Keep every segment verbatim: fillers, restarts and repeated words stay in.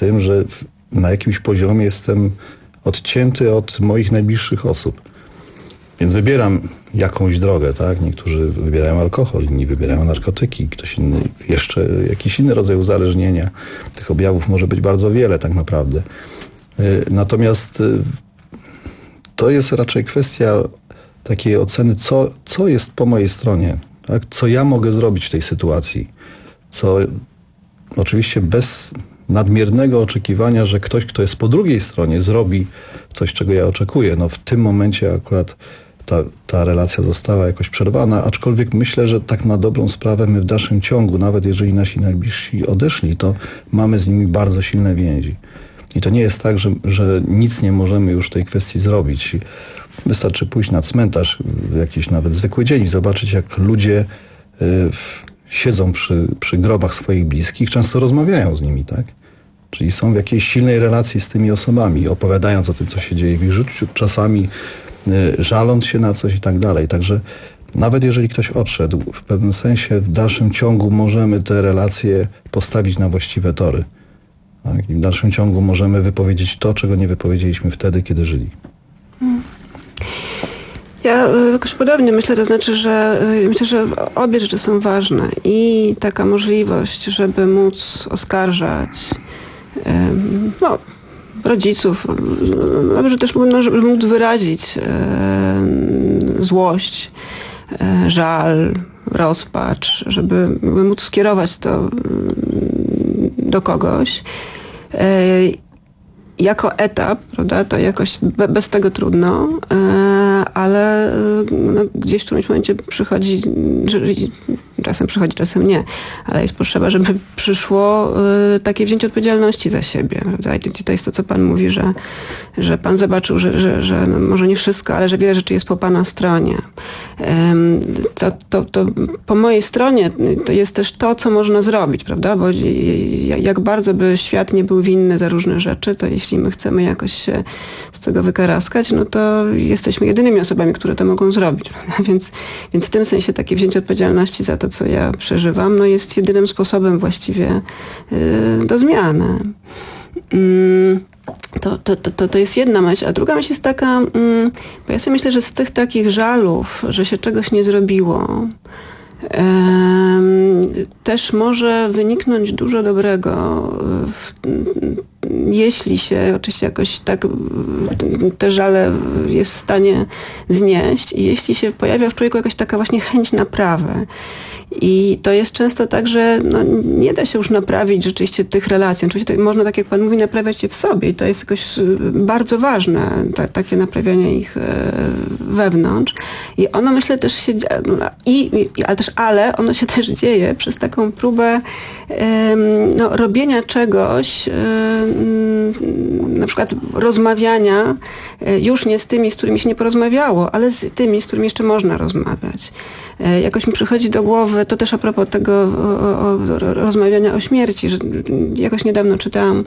tym, że na jakimś poziomie jestem odcięty od moich najbliższych osób. Więc wybieram jakąś drogę, tak? Niektórzy wybierają alkohol, inni wybierają narkotyki, ktoś inny jeszcze jakiś inny rodzaj uzależnienia. Tych objawów może być bardzo wiele tak naprawdę. Natomiast to jest raczej kwestia takiej oceny, co, co jest po mojej stronie, tak? Co ja mogę zrobić w tej sytuacji. Co oczywiście bez nadmiernego oczekiwania, że ktoś, kto jest po drugiej stronie, zrobi coś, czego ja oczekuję. No w tym momencie akurat ta, ta relacja została jakoś przerwana, aczkolwiek myślę, że tak na dobrą sprawę my w dalszym ciągu, nawet jeżeli nasi najbliżsi odeszli, to mamy z nimi bardzo silne więzi. I to nie jest tak, że, że nic nie możemy już w tej kwestii zrobić. Wystarczy pójść na cmentarz w jakiś nawet zwykły dzień i zobaczyć, jak ludzie y, siedzą przy, przy grobach swoich bliskich, często rozmawiają z nimi, tak? Czyli są w jakiejś silnej relacji z tymi osobami, opowiadając o tym, co się dzieje w ich życiu, czasami y, żaląc się na coś i tak dalej. Także nawet jeżeli ktoś odszedł, w pewnym sensie w dalszym ciągu możemy te relacje postawić na właściwe tory. Tak? I w dalszym ciągu możemy wypowiedzieć to, czego nie wypowiedzieliśmy wtedy, kiedy żyli. Hmm. Ja jakoś podobnie myślę, to znaczy, że myślę, że obie rzeczy są ważne. I taka możliwość, żeby móc oskarżać no, rodziców, że też no, żeby móc wyrazić złość, żal, rozpacz, żeby, żeby móc skierować to do kogoś. Jako etap, prawda, to jakoś be, bez tego trudno, ale no, gdzieś w którymś momencie przychodzi, czasem przychodzi, czasem nie, ale jest potrzeba, żeby przyszło takie wzięcie odpowiedzialności za siebie. Prawda? I to jest to, co pan mówi, że, że pan zobaczył, że, że, że no może nie wszystko, ale że wiele rzeczy jest po pana stronie. To, to, to po mojej stronie to jest też to, co można zrobić, prawda? Bo jak bardzo by świat nie był winny za różne rzeczy, to jeśli my chcemy jakoś się z tego wykaraskać, no to jesteśmy jedynymi osobami, które to mogą zrobić. Więc, więc w tym sensie takie wzięcie odpowiedzialności za to, co ja przeżywam, no jest jedynym sposobem właściwie yy, do zmiany. Yy. To, to, to, to jest jedna myśl. A druga myśl jest taka, yy, bo ja sobie myślę, że z tych takich żalów, że się czegoś nie zrobiło, yy, też może wyniknąć dużo dobrego, w, jeśli się oczywiście jakoś tak te żale jest w stanie znieść i jeśli się pojawia w człowieku jakaś taka właśnie chęć naprawy. I to jest często tak, że no, nie da się już naprawić rzeczywiście tych relacji. Oczywiście to można, tak jak pan mówi, naprawiać je w sobie i to jest jakoś bardzo ważne, ta, takie naprawianie ich wewnątrz. I ono, myślę, też się i, i ale też ale ono się też dzieje przez taką próbę no, robienia czegoś, na przykład rozmawiania już nie z tymi, z którymi się nie porozmawiało, ale z tymi, z którymi jeszcze można rozmawiać. Jakoś mi przychodzi do głowy, to też a propos tego o, o, rozmawiania o śmierci, że jakoś niedawno czytałam,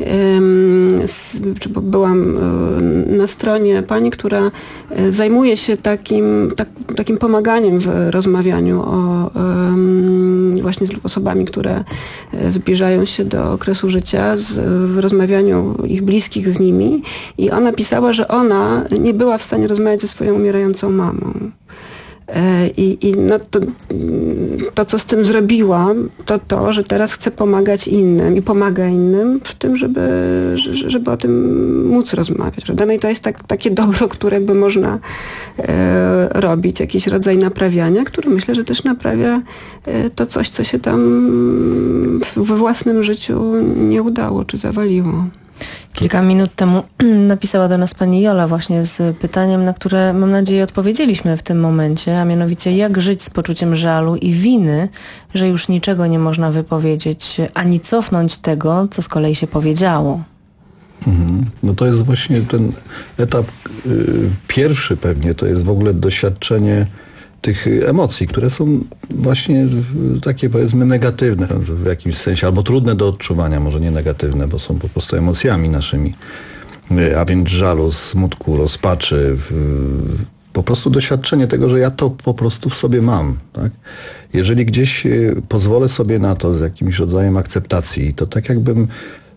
czy byłam na stronie pani, która zajmuje się takim, tak, takim pomaganiem w rozmawianiu o, właśnie z osobami, które zbliżają się do okresu życia, z, w rozmawianiu ich bliskich z nimi. I ona pisała, że ona nie była w stanie rozmawiać ze swoją umierającą mamą. I, i no to, to, co z tym zrobiłam, to to, że teraz chcę pomagać innym i pomaga innym w tym, żeby, żeby o tym móc rozmawiać. Prawda? No i to jest tak, takie dobro, które jakby można e, robić, jakiś rodzaj naprawiania, który myślę, że też naprawia e, to coś, co się tam we własnym życiu nie udało czy zawaliło. Kilka minut temu napisała do nas pani Jola właśnie z pytaniem, na które mam nadzieję odpowiedzieliśmy w tym momencie, a mianowicie jak żyć z poczuciem żalu i winy, że już niczego nie można wypowiedzieć, ani cofnąć tego, co z kolei się powiedziało. Mhm. No to jest właśnie ten etap y, pierwszy pewnie, to jest w ogóle doświadczenie tych emocji, które są właśnie takie, powiedzmy, negatywne w jakimś sensie, albo trudne do odczuwania, może nie negatywne, bo są po prostu emocjami naszymi, a więc żalu, smutku, rozpaczy, w, po prostu doświadczenie tego, że ja to po prostu w sobie mam. Tak? Jeżeli gdzieś pozwolę sobie na to z jakimś rodzajem akceptacji, to tak jakbym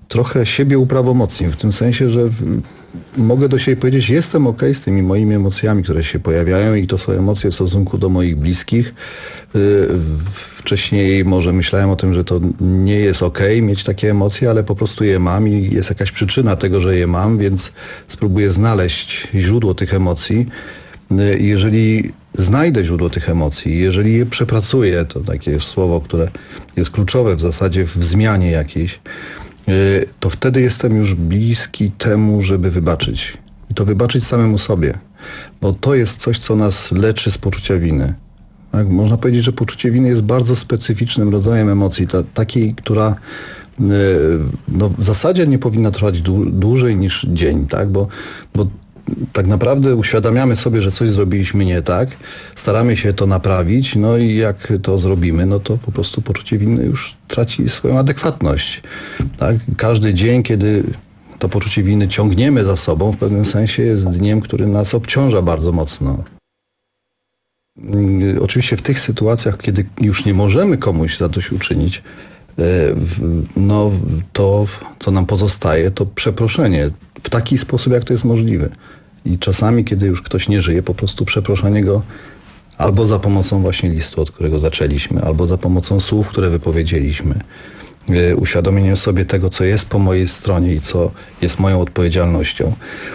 trochę siebie uprawomocnił, w tym sensie, że w, mogę do siebie powiedzieć, jestem okej z tymi moimi emocjami, które się pojawiają i to są emocje w stosunku do moich bliskich. Wcześniej może myślałem o tym, że to nie jest okej mieć takie emocje, ale po prostu je mam i jest jakaś przyczyna tego, że je mam, więc spróbuję znaleźć źródło tych emocji. Jeżeli znajdę źródło tych emocji, jeżeli je przepracuję, to takie słowo, które jest kluczowe w zasadzie w zmianie jakiejś, to wtedy jestem już bliski temu, żeby wybaczyć. I to wybaczyć samemu sobie. Bo to jest coś, co nas leczy z poczucia winy. Tak? Można powiedzieć, że poczucie winy jest bardzo specyficznym rodzajem emocji. Ta, takiej, która no, w zasadzie nie powinna trwać dłu- dłużej niż dzień. Tak? Bo, bo tak naprawdę uświadamiamy sobie, że coś zrobiliśmy nie tak, staramy się to naprawić, no i jak to zrobimy, no to po prostu poczucie winy już traci swoją adekwatność. Tak? Każdy dzień, kiedy to poczucie winy ciągniemy za sobą, w pewnym sensie jest dniem, który nas obciąża bardzo mocno. Oczywiście w tych sytuacjach, kiedy już nie możemy komuś zadośćuczynić, no to, co nam pozostaje, to przeproszenie w taki sposób, jak to jest możliwe. I czasami, kiedy już ktoś nie żyje, po prostu przeproszenie go albo za pomocą właśnie listu, od którego zaczęliśmy, albo za pomocą słów, które wypowiedzieliśmy. Uświadomieniem sobie tego, co jest po mojej stronie i co jest moją odpowiedzialnością.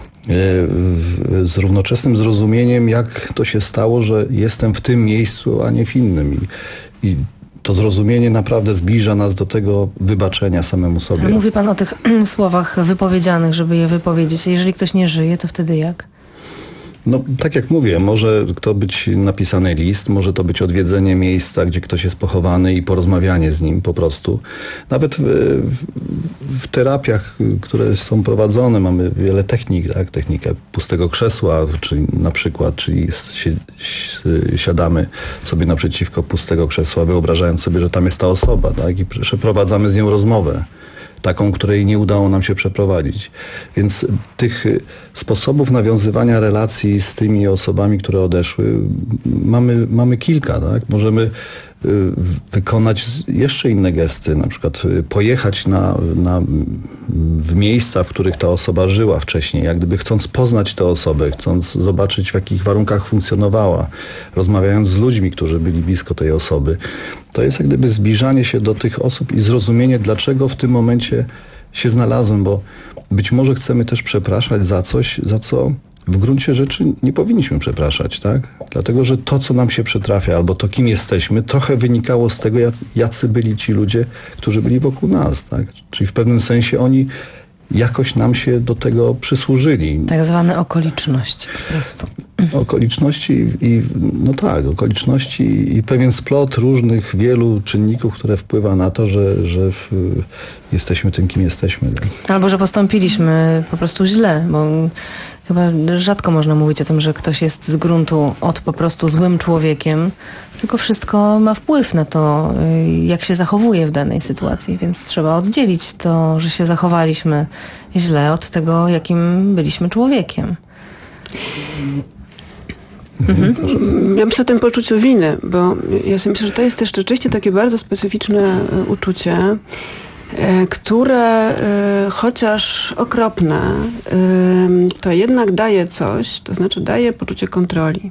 Z równoczesnym zrozumieniem, jak to się stało, że jestem w tym miejscu, a nie w innym. I, i to zrozumienie naprawdę zbliża nas do tego wybaczenia samemu sobie. Mówi pan o tych słowach wypowiedzianych, żeby je wypowiedzieć. Jeżeli ktoś nie żyje, to wtedy jak? No, tak jak mówię, może to być napisany list, może to być odwiedzenie miejsca, gdzie ktoś jest pochowany i porozmawianie z nim po prostu. Nawet w, w, w terapiach, które są prowadzone, mamy wiele technik, tak? Technikę pustego krzesła, czyli na przykład, czyli si, si, siadamy sobie naprzeciwko pustego krzesła, wyobrażając sobie, że tam jest ta osoba, tak? I przeprowadzamy z nią rozmowę. Taką, której nie udało nam się przeprowadzić. Więc tych sposobów nawiązywania relacji z tymi osobami, które odeszły, mamy, mamy kilka. Tak? Możemy wykonać jeszcze inne gesty, na przykład pojechać na, na, w miejsca, w których ta osoba żyła wcześniej, jak gdyby chcąc poznać tę osobę, chcąc zobaczyć, w jakich warunkach funkcjonowała, rozmawiając z ludźmi, którzy byli blisko tej osoby. To jest jak gdyby zbliżanie się do tych osób i zrozumienie, dlaczego w tym momencie się znalazłem, bo być może chcemy też przepraszać za coś, za co w gruncie rzeczy nie powinniśmy przepraszać, tak? Dlatego, że to, co nam się przytrafia, albo to, kim jesteśmy, trochę wynikało z tego, jacy byli ci ludzie, którzy byli wokół nas, tak? Czyli w pewnym sensie oni jakoś nam się do tego przysłużyli. Tak zwane okoliczności po prostu. Okoliczności i, no tak, okoliczności i pewien splot różnych, wielu czynników, które wpływa na to, że, że w, jesteśmy tym, kim jesteśmy. Tak? Albo, że postąpiliśmy po prostu źle, bo chyba rzadko można mówić o tym, że ktoś jest z gruntu od po prostu złym człowiekiem, tylko wszystko ma wpływ na to, jak się zachowuje w danej sytuacji, więc trzeba oddzielić to, że się zachowaliśmy źle od tego, jakim byliśmy człowiekiem. Mhm. Ja myślę o tym poczuciu winy, bo ja sobie myślę, że to jest też rzeczywiście takie bardzo specyficzne uczucie, które chociaż okropne, to jednak daje coś, to znaczy daje poczucie kontroli.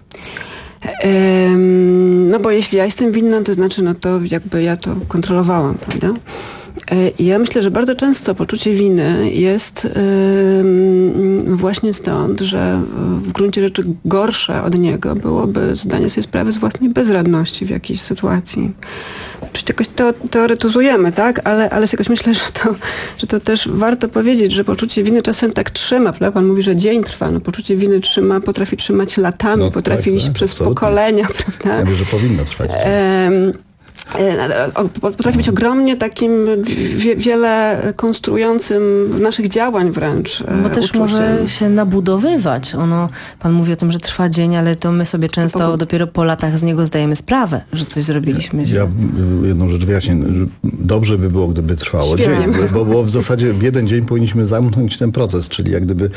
No bo jeśli ja jestem winna, to znaczy, no to jakby ja to kontrolowałam, prawda? I ja myślę, że bardzo często poczucie winy jest właśnie stąd, że w gruncie rzeczy gorsze od niego byłoby zdanie sobie sprawy z własnej bezradności w jakiejś sytuacji. Przecież jakoś to teoretyzujemy, tak? Ale, ale jakoś myślę, że to, że to też warto powiedzieć, że poczucie winy czasem tak trzyma, prawda? Pan mówi, że dzień trwa. No, poczucie winy trzyma, potrafi trzymać latami, no, potrafi tak, iść tak, przez absolutnie. Pokolenia, prawda? Ja wiem, że powinno trwać. Um, Potrafi być ogromnie takim wie, wiele konstruującym naszych działań wręcz. Bo też uczuciem. Może się nabudowywać. Ono, pan mówi o tym, że trwa dzień, ale to my sobie często po... dopiero po latach z niego zdajemy sprawę, że coś zrobiliśmy. Ja, ja jedną rzecz wyjaśnię. Dobrze by było, gdyby trwało Świetnie. dzień, bo, bo w zasadzie w jeden dzień powinniśmy zamknąć ten proces, czyli jak gdyby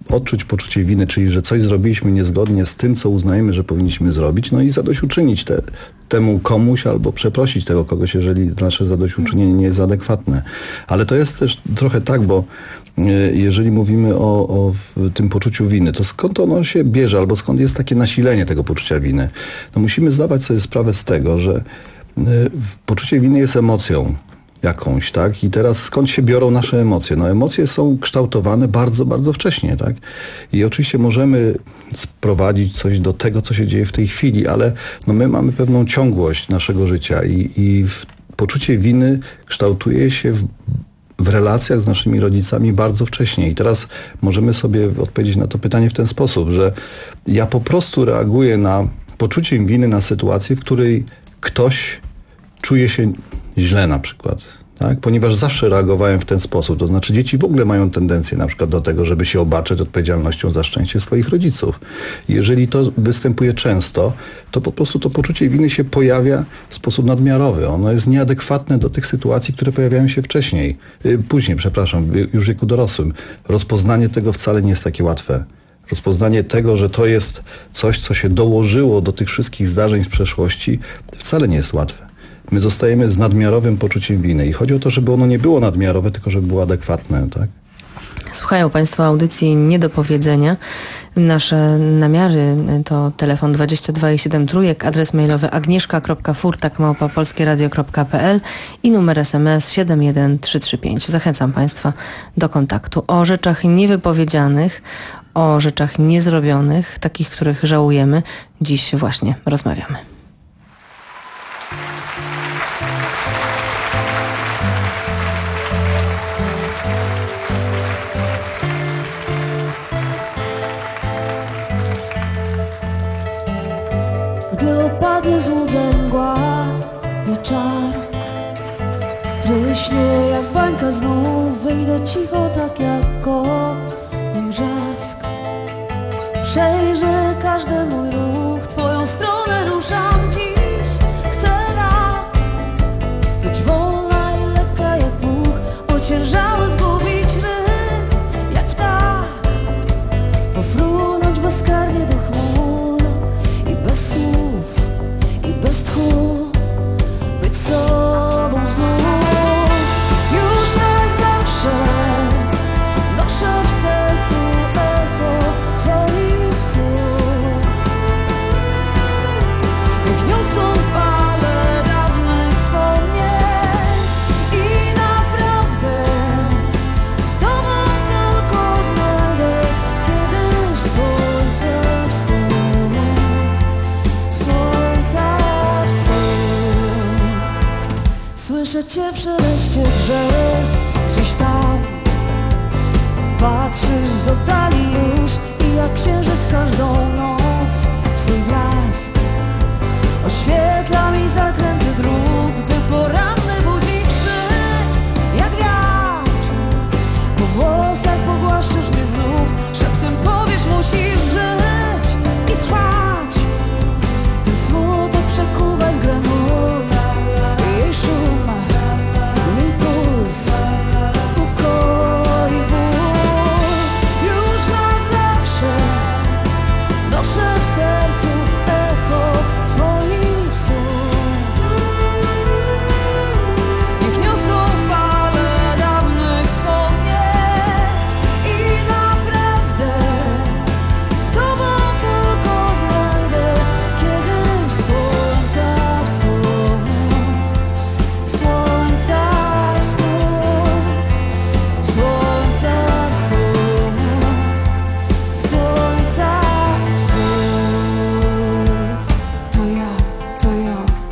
odczuć poczucie winy, czyli że coś zrobiliśmy niezgodnie z tym, co uznajemy, że powinniśmy zrobić, no i zadośćuczynić te, temu komuś albo przeprosić tego kogoś, jeżeli nasze zadośćuczynienie nie jest adekwatne. Ale to jest też trochę tak, bo jeżeli mówimy o, o tym poczuciu winy, to skąd ono się bierze, albo skąd jest takie nasilenie tego poczucia winy? No musimy zdawać sobie sprawę z tego, że poczucie winy jest emocją jakąś, tak? I teraz skąd się biorą nasze emocje? No emocje są kształtowane bardzo, bardzo wcześnie, tak? I oczywiście możemy sprowadzić coś do tego, co się dzieje w tej chwili, ale no my mamy pewną ciągłość naszego życia i, i poczucie winy kształtuje się w w relacjach z naszymi rodzicami bardzo wcześnie. I teraz możemy sobie odpowiedzieć na to pytanie w ten sposób, że ja po prostu reaguję na poczuciem winy na sytuację, w której ktoś czuje się źle na przykład. Tak? Ponieważ zawsze reagowałem w ten sposób. To znaczy dzieci w ogóle mają tendencję na przykład do tego, żeby się obarczać odpowiedzialnością za szczęście swoich rodziców. I jeżeli to występuje często, to po prostu to poczucie winy się pojawia w sposób nadmiarowy. Ono jest nieadekwatne do tych sytuacji, które pojawiają się wcześniej. Yy, później, przepraszam, już w wieku dorosłym. Rozpoznanie tego wcale nie jest takie łatwe. Rozpoznanie tego, że to jest coś, co się dołożyło do tych wszystkich zdarzeń z przeszłości, wcale nie jest łatwe. My zostajemy z nadmiarowym poczuciem winy i chodzi o to, żeby ono nie było nadmiarowe, tylko żeby było adekwatne, tak? Słuchają Państwo audycji Nie do powiedzenia. Nasze namiary to telefon dwadzieścia dwa i siedem trójek, adres mailowy agnieszka kropka furtak małpa polskieradio kropka p l i numer es em es siedem jeden trzy trzy pięć. Zachęcam Państwa do kontaktu. O rzeczach niewypowiedzianych, o rzeczach niezrobionych, takich, których żałujemy, dziś właśnie rozmawiamy. Gdy opadnie złudzeń mgła i czar, pryśnie jak bańka znów, wyjdę cicho tak jak kot i mrzask. Przejrzę każdy mój ruch, twoją stronę ruszam dziś. Chcę raz być wolna i lekka jak puch, ociężały zgubić rytm jak ptak, pofrunąć bezkarnie do chmur i bez słów, i bez tchu być sobą znów. Już na zawsze noszę w sercu echo twoich słów. Niech niosą fale dawnych wspomnień i naprawdę z tobą tylko znajdę kiedyś słońce wschód, słońca wschód. Słyszę cię w szeleście drzew gdzieś tam. Patrzysz z oddali już i jak księżyc każdą noc twój blask oświetla mi zakręty dróg, gdy poranny budzi krzyk jak wiatr. Po włosach pogłaszczysz mnie znów, szeptem powiesz musisz żyć i trwać. Ten smutek przekuwa w grę nut, jej szum, jej puls ukoi ból. Już na zawsze noszę w sercu echo twoich słów. Niech niosą fale dawnych wspomnień i naprawdę z tobą tylko znajdę kiedyś słońca wschód, słońca wschód, słońca wschód, słońca wschód. To ja, to ja.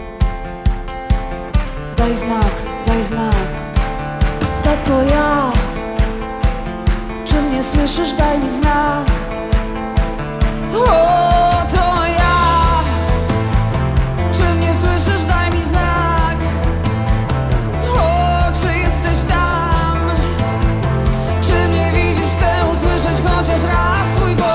Daj znak, daj znak. To ja. Czy mnie słyszysz? Daj mi znak. O, to ja. Czy mnie słyszysz? Daj mi znak. O, czy jesteś tam? Czy mnie widzisz? Chcę usłyszeć chociaż raz twój głos.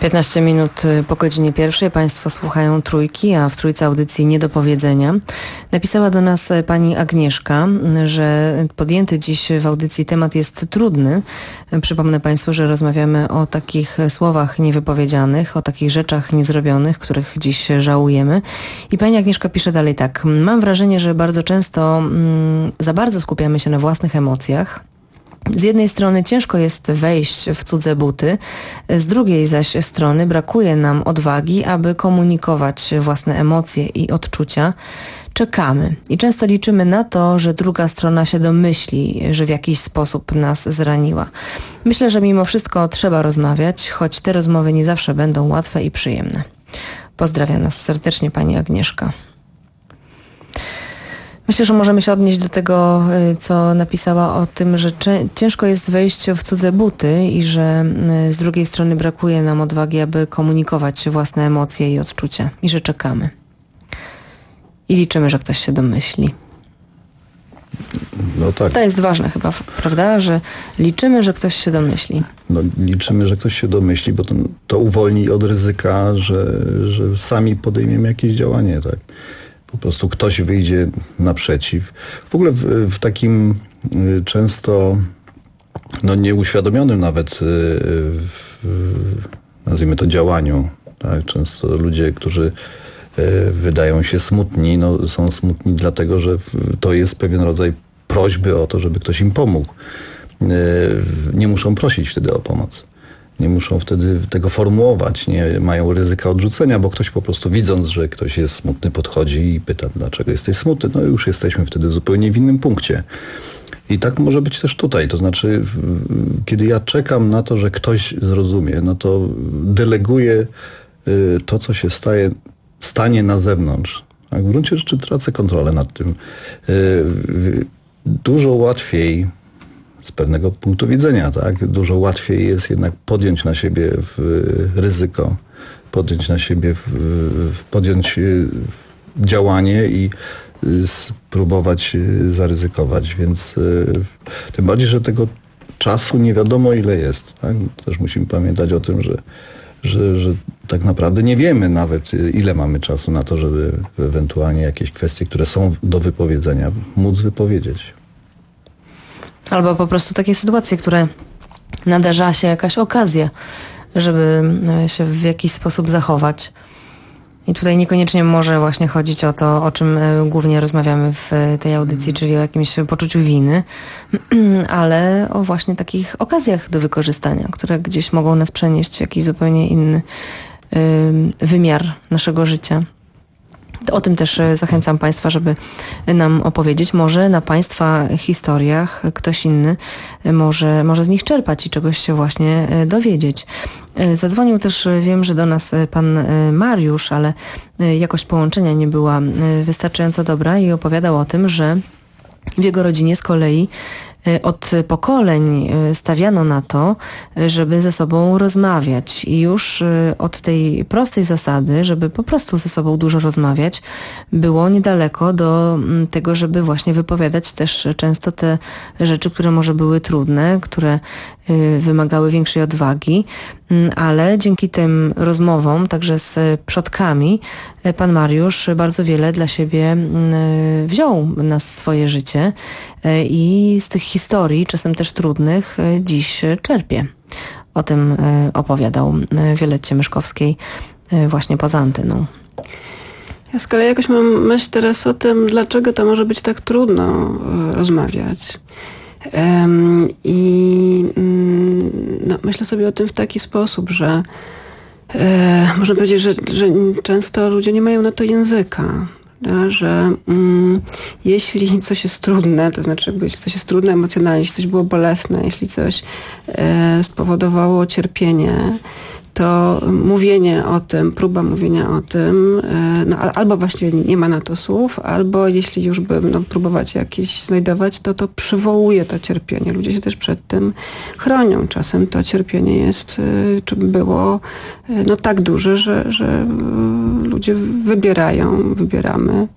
piętnaście minut po godzinie pierwszej. Państwo słuchają Trójki, a w Trójce audycji Nie do powiedzenia. Napisała do nas pani Agnieszka, że podjęty dziś w audycji temat jest trudny. Przypomnę państwu, że rozmawiamy o takich słowach niewypowiedzianych, o takich rzeczach niezrobionych, których dziś żałujemy. I pani Agnieszka pisze dalej tak. Mam wrażenie, że bardzo często mm, za bardzo skupiamy się na własnych emocjach. Z jednej strony ciężko jest wejść w cudze buty, z drugiej zaś strony brakuje nam odwagi, aby komunikować własne emocje i odczucia. Czekamy i często liczymy na to, że druga strona się domyśli, że w jakiś sposób nas zraniła. Myślę, że mimo wszystko trzeba rozmawiać, choć te rozmowy nie zawsze będą łatwe i przyjemne. Pozdrawiam nas serdecznie pani Agnieszka. Myślę, że możemy się odnieść do tego, co napisała o tym, że ciężko jest wejść w cudze buty i że z drugiej strony brakuje nam odwagi, aby komunikować własne emocje i odczucia i że czekamy. I liczymy, że ktoś się domyśli. No tak. To jest ważne chyba, prawda? Że liczymy, że ktoś się domyśli. No, liczymy, że ktoś się domyśli, bo to, to uwolni od ryzyka, że, że sami podejmiemy jakieś działanie, tak? Po prostu ktoś wyjdzie naprzeciw. W ogóle w, w takim często no nieuświadomionym nawet w, nazwijmy to działaniu. Tak? Często ludzie, którzy wydają się smutni, no są smutni dlatego, że to jest pewien rodzaj prośby o to, żeby ktoś im pomógł. Nie muszą prosić wtedy o pomoc. Nie muszą wtedy tego formułować, nie mają ryzyka odrzucenia, bo ktoś po prostu widząc, że ktoś jest smutny, podchodzi i pyta, dlaczego jesteś smutny. No już jesteśmy wtedy zupełnie w innym punkcie. I tak może być też tutaj. To znaczy, kiedy ja czekam na to, że ktoś zrozumie, no to deleguję to, co się staje, stanie na zewnątrz. A w gruncie rzeczy tracę kontrolę nad tym. Dużo łatwiej z pewnego punktu widzenia, tak? Dużo łatwiej jest jednak podjąć na siebie w ryzyko, podjąć na siebie, w, podjąć działanie i spróbować zaryzykować, więc tym bardziej, że tego czasu nie wiadomo ile jest, tak? Też musimy pamiętać o tym, że, że, że tak naprawdę nie wiemy nawet ile mamy czasu na to, żeby ewentualnie jakieś kwestie, które są do wypowiedzenia, móc wypowiedzieć. Albo po prostu takie sytuacje, które nadarza się jakaś okazja, żeby się w jakiś sposób zachować. I tutaj niekoniecznie może właśnie chodzić o to, o czym głównie rozmawiamy w tej audycji, czyli o jakimś poczuciu winy, ale o właśnie takich okazjach do wykorzystania, które gdzieś mogą nas przenieść w jakiś zupełnie inny wymiar naszego życia. O tym też zachęcam Państwa, żeby nam opowiedzieć. Może na Państwa historiach ktoś inny może, może z nich czerpać i czegoś się właśnie dowiedzieć. Zadzwonił też, wiem, że do nas pan Mariusz, ale jakość połączenia nie była wystarczająco dobra i opowiadał o tym, że w jego rodzinie z kolei od pokoleń stawiano na to, żeby ze sobą rozmawiać i już od tej prostej zasady, żeby po prostu ze sobą dużo rozmawiać, było niedaleko do tego, żeby właśnie wypowiadać też często te rzeczy, które może były trudne, które wymagały większej odwagi, ale dzięki tym rozmowom, także z przodkami, pan Mariusz bardzo wiele dla siebie wziął na swoje życie i z tych historii, czasem też trudnych, dziś czerpie. O tym opowiadał Wiolecie Myszkowskiej właśnie poza anteną. Ja z kolei jakoś mam myśl teraz o tym, dlaczego to może być tak trudno rozmawiać. Um, I um, no, myślę sobie o tym w taki sposób, że e, można powiedzieć, że, że często ludzie nie mają na to języka. Ja, że um, jeśli coś jest trudne, to znaczy jakby jeśli coś jest trudne emocjonalnie, jeśli coś było bolesne, jeśli coś e, spowodowało cierpienie, to mówienie o tym, próba mówienia o tym, no, albo właśnie nie ma na to słów, albo jeśli już by no, próbować jakieś znajdować, to to przywołuje to cierpienie. Ludzie się też przed tym chronią. Czasem to cierpienie jest, czy było no, tak duże, że, że ludzie wybierają, wybieramy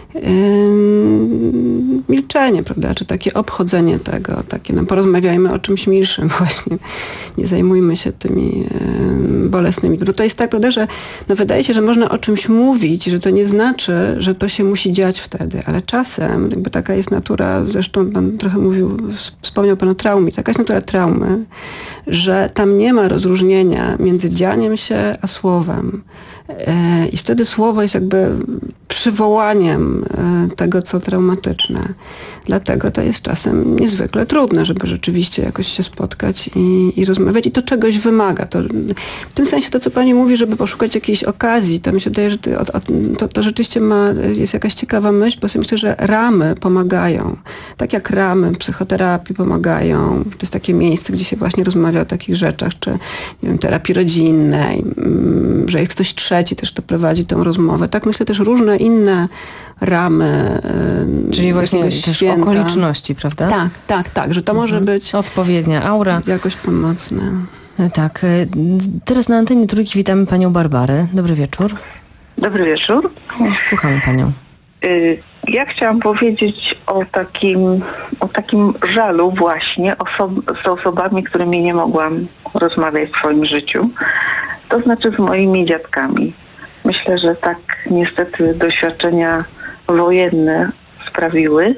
milczenie, prawda, czy takie obchodzenie tego, takie, no porozmawiajmy o czymś milszym właśnie, nie zajmujmy się tymi bolesnymi. Bo to jest tak, prawda, że no wydaje się, że można o czymś mówić, że to nie znaczy, że to się musi dziać wtedy, ale czasem, jakby taka jest natura, zresztą pan trochę mówił, wspomniał pan o traumie, taka jest natura traumy, że tam nie ma rozróżnienia między dzianiem się a słowem. I wtedy słowo jest jakby przywołaniem tego, co traumatyczne. Dlatego to jest czasem niezwykle trudne, żeby rzeczywiście jakoś się spotkać i, i rozmawiać. I to czegoś wymaga. To, w tym sensie to, co pani mówi, żeby poszukać jakiejś okazji, to mi się wydaje, że to, to, to rzeczywiście ma, jest jakaś ciekawa myśl, bo sobie myślę, że ramy pomagają. Tak jak ramy psychoterapii pomagają. To jest takie miejsce, gdzie się właśnie rozmawia o takich rzeczach, czy nie wiem, terapii rodzinnej, że jest ktoś trzeci też, kto prowadzi tę rozmowę. Tak myślę też różne inne ramy. Czyli właśnie też święta. Okoliczności, prawda? Tak, tak, tak, że to mhm. może być odpowiednia aura. Jakoś pomocne. Tak. Teraz na antenie Trójki witamy panią Barbarę. Dobry wieczór. Dobry wieczór. Słuchamy panią. Ja chciałam powiedzieć o takim, o takim żalu właśnie oso- z osobami, z którymi nie mogłam rozmawiać w swoim życiu. To znaczy z moimi dziadkami. Myślę, że tak niestety doświadczenia wojenne sprawiły,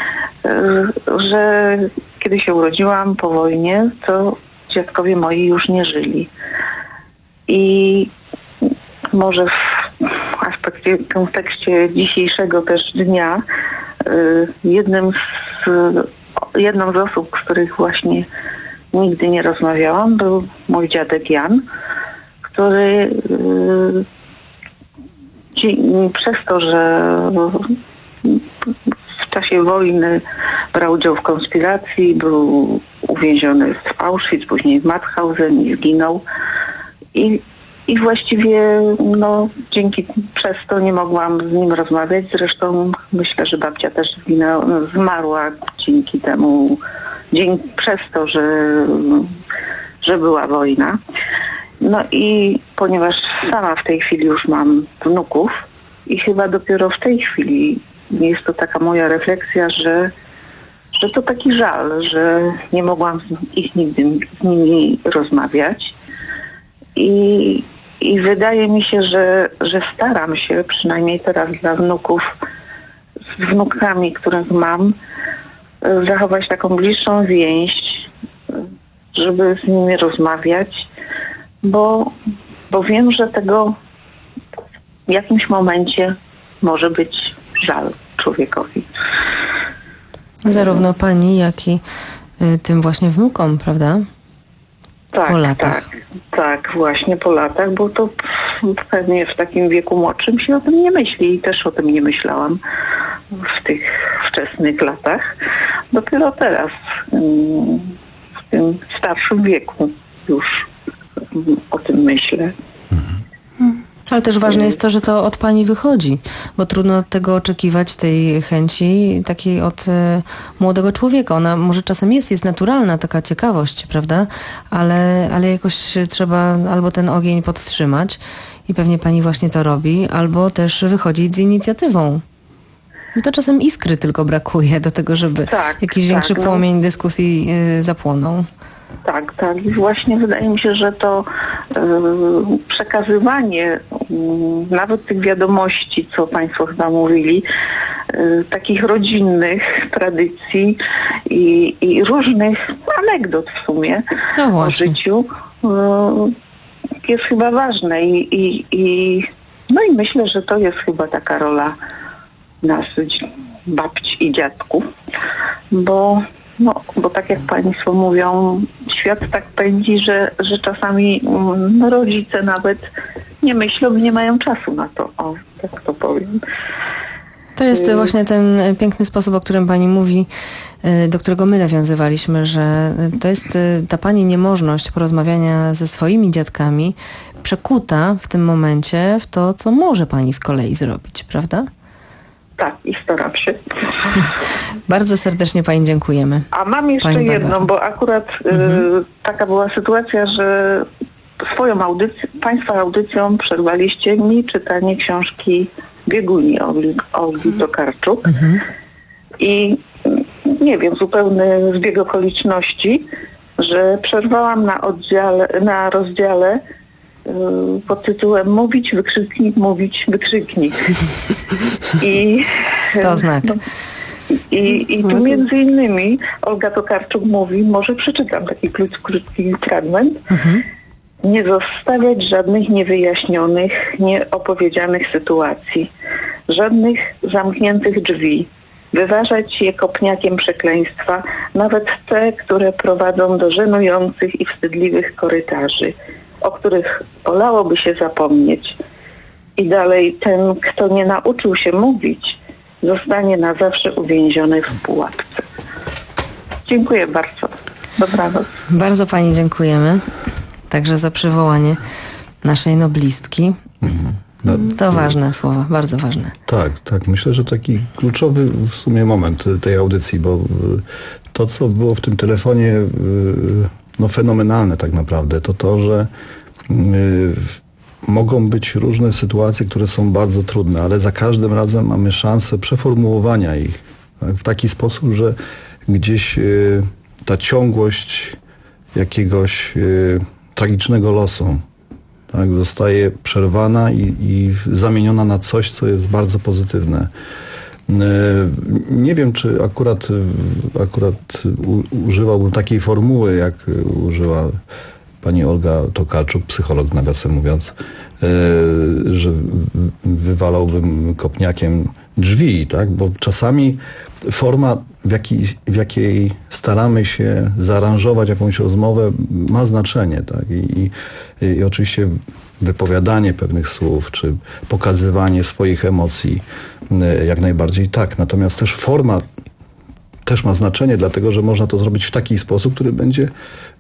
że kiedy się urodziłam po wojnie, to dziadkowie moi już nie żyli. I może w aspekcie, w kontekście dzisiejszego też dnia, jednym z, jedną z osób, z których właśnie nigdy nie rozmawiałam, był mój dziadek Jan, który przez to, że w czasie wojny brał udział w konspiracji, był uwięziony w Auschwitz, później w Mauthausen i zginął. I, i właściwie no, dzięki przez to nie mogłam z nim rozmawiać. Zresztą myślę, że babcia też zginęła, no, zmarła dzięki temu, dzięki, przez to, że, że była wojna. No i ponieważ sama w tej chwili już mam wnuków i chyba dopiero w tej chwili jest to taka moja refleksja, że, że to taki żal, że nie mogłam z ich nigdy z nimi rozmawiać. I, i wydaje mi się, że, że staram się, przynajmniej teraz dla wnuków, z wnukami, których mam, zachować taką bliższą więź, żeby z nimi rozmawiać. Bo, bo wiem, że tego w jakimś momencie może być żal człowiekowi. Zarówno pani, jak i y, tym właśnie wnukom, prawda? Tak, po latach. tak, tak, właśnie po latach, bo to pewnie w takim wieku młodszym się o tym nie myśli i też o tym nie myślałam w tych wczesnych latach. Dopiero teraz, w tym starszym wieku już o tym myślę. Ale też ważne jest to, że to od pani wychodzi, bo trudno od tego oczekiwać, tej chęci takiej od y, młodego człowieka. Ona może czasem jest, jest naturalna taka ciekawość, prawda? Ale, ale jakoś trzeba albo ten ogień podtrzymać i pewnie pani właśnie to robi, albo też wychodzić z inicjatywą. No to czasem iskry tylko brakuje do tego, żeby tak, jakiś tak, większy no. płomień dyskusji y, zapłonął. Tak, tak. I właśnie wydaje mi się, że to y, przekazywanie y, nawet tych wiadomości, co państwo chyba mówili, y, takich rodzinnych tradycji i, i różnych anegdot w sumie no o życiu y, jest chyba ważne. I, i, i, no i myślę, że to jest chyba taka rola nas, babci i dziadków, bo No, bo tak jak państwo mówią, świat tak pędzi, że, że czasami no, rodzice nawet nie myślą i nie mają czasu na to. O, tak to powiem. To jest właśnie ten piękny sposób, o którym pani mówi, do którego my nawiązywaliśmy, że to jest ta pani niemożność porozmawiania ze swoimi dziadkami przekuta w tym momencie w to, co może pani z kolei zrobić, prawda? Tak, i staram się. Bardzo serdecznie pani dziękujemy. A mam jeszcze pani jedną, Barbara. bo akurat mhm. y, taka była sytuacja, że swoją audycją, państwa audycją przerwaliście mi czytanie książki bieguni Olgi, Olgi Tokarczuk. Mhm. I nie wiem, zupełny zbieg okoliczności, że przerwałam na oddziale, na rozdziale yy, pod tytułem Mówić, wykrzyknik, mówić, wykrzyknik. I to znak. No, I, I tu między innymi Olga Tokarczuk mówi, może przeczytam taki krótki, krótki fragment, mhm. nie zostawiać żadnych niewyjaśnionych, nieopowiedzianych sytuacji, żadnych zamkniętych drzwi, wyważać je kopniakiem przekleństwa, nawet te, które prowadzą do żenujących i wstydliwych korytarzy, o których wolałoby się zapomnieć. I dalej, ten, kto nie nauczył się mówić, zostanie na zawsze uwięziony w pułapce. Dziękuję bardzo. Dobranoc. Bardzo pani dziękujemy. Także za przywołanie naszej noblistki. Mhm. No, to ważne słowa, bardzo ważne. Tak, tak. Myślę, że taki kluczowy w sumie moment tej audycji, bo to, co było w tym telefonie no fenomenalne tak naprawdę, to to, że mogą być różne sytuacje, które są bardzo trudne, ale za każdym razem mamy szansę przeformułowania ich tak, w taki sposób, że gdzieś y, ta ciągłość jakiegoś y, tragicznego losu tak, zostaje przerwana i, i zamieniona na coś, co jest bardzo pozytywne. Y, nie wiem, czy akurat, akurat u, używałbym takiej formuły, jak użyła pani Olga Tokarczuk, psycholog nawiasem mówiąc, yy, że wywalałbym kopniakiem drzwi, tak? Bo czasami forma, w jakiej, w jakiej staramy się zaaranżować jakąś rozmowę, ma znaczenie, tak? I, i, i oczywiście wypowiadanie pewnych słów, czy pokazywanie swoich emocji, yy, jak najbardziej tak. Natomiast też forma też ma znaczenie, dlatego że można to zrobić w taki sposób, który będzie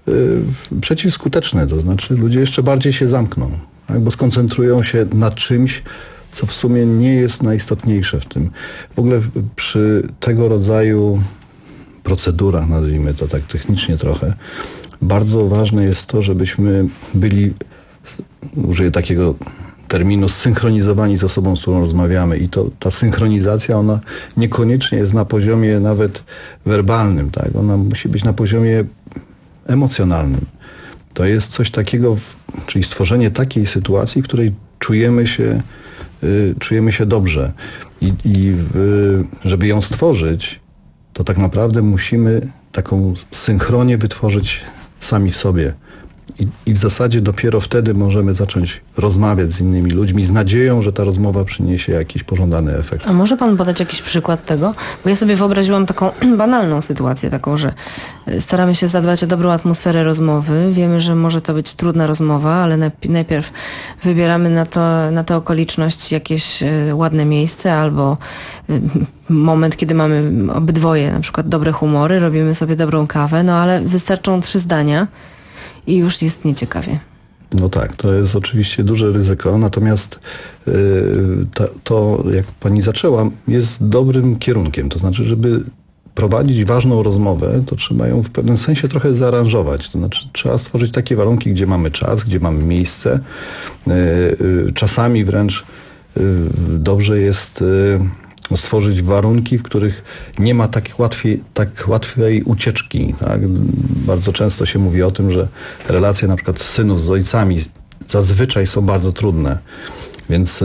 y, przeciwskuteczny. To znaczy ludzie jeszcze bardziej się zamkną, tak? Bo skoncentrują się na czymś, co w sumie nie jest najistotniejsze w tym. W ogóle przy tego rodzaju procedurach, nazwijmy to tak technicznie trochę, bardzo ważne jest to, żebyśmy byli, użyję takiego terminu, zsynchronizowani z osobą, z którą rozmawiamy. I to ta synchronizacja, ona niekoniecznie jest na poziomie nawet werbalnym, tak? Ona musi być na poziomie emocjonalnym. To jest coś takiego, w, czyli stworzenie takiej sytuacji, w której czujemy się, y, czujemy się dobrze. I, i w, żeby ją stworzyć, to tak naprawdę musimy taką synchronię wytworzyć sami w sobie. I, I w zasadzie dopiero wtedy możemy zacząć rozmawiać z innymi ludźmi z nadzieją, że ta rozmowa przyniesie jakiś pożądany efekt. A może pan podać jakiś przykład tego? Bo ja sobie wyobraziłam taką banalną sytuację, taką, że staramy się zadbać o dobrą atmosferę rozmowy. Wiemy, że może to być trudna rozmowa, ale najpierw wybieramy na to, na tę okoliczność jakieś ładne miejsce albo moment, kiedy mamy obydwoje na przykład dobre humory, robimy sobie dobrą kawę, no ale wystarczą trzy zdania i już jest nieciekawie. No tak, to jest oczywiście duże ryzyko, natomiast yy, to, to, jak pani zaczęła, jest dobrym kierunkiem. To znaczy, żeby prowadzić ważną rozmowę, to trzeba ją w pewnym sensie trochę zaaranżować. To znaczy, trzeba stworzyć takie warunki, gdzie mamy czas, gdzie mamy miejsce. Yy, yy, czasami wręcz yy, dobrze jest yy, stworzyć warunki, w których nie ma tak łatwiej, tak łatwej ucieczki. Tak? Bardzo często się mówi o tym, że relacje na przykład synów z ojcami zazwyczaj są bardzo trudne. Więc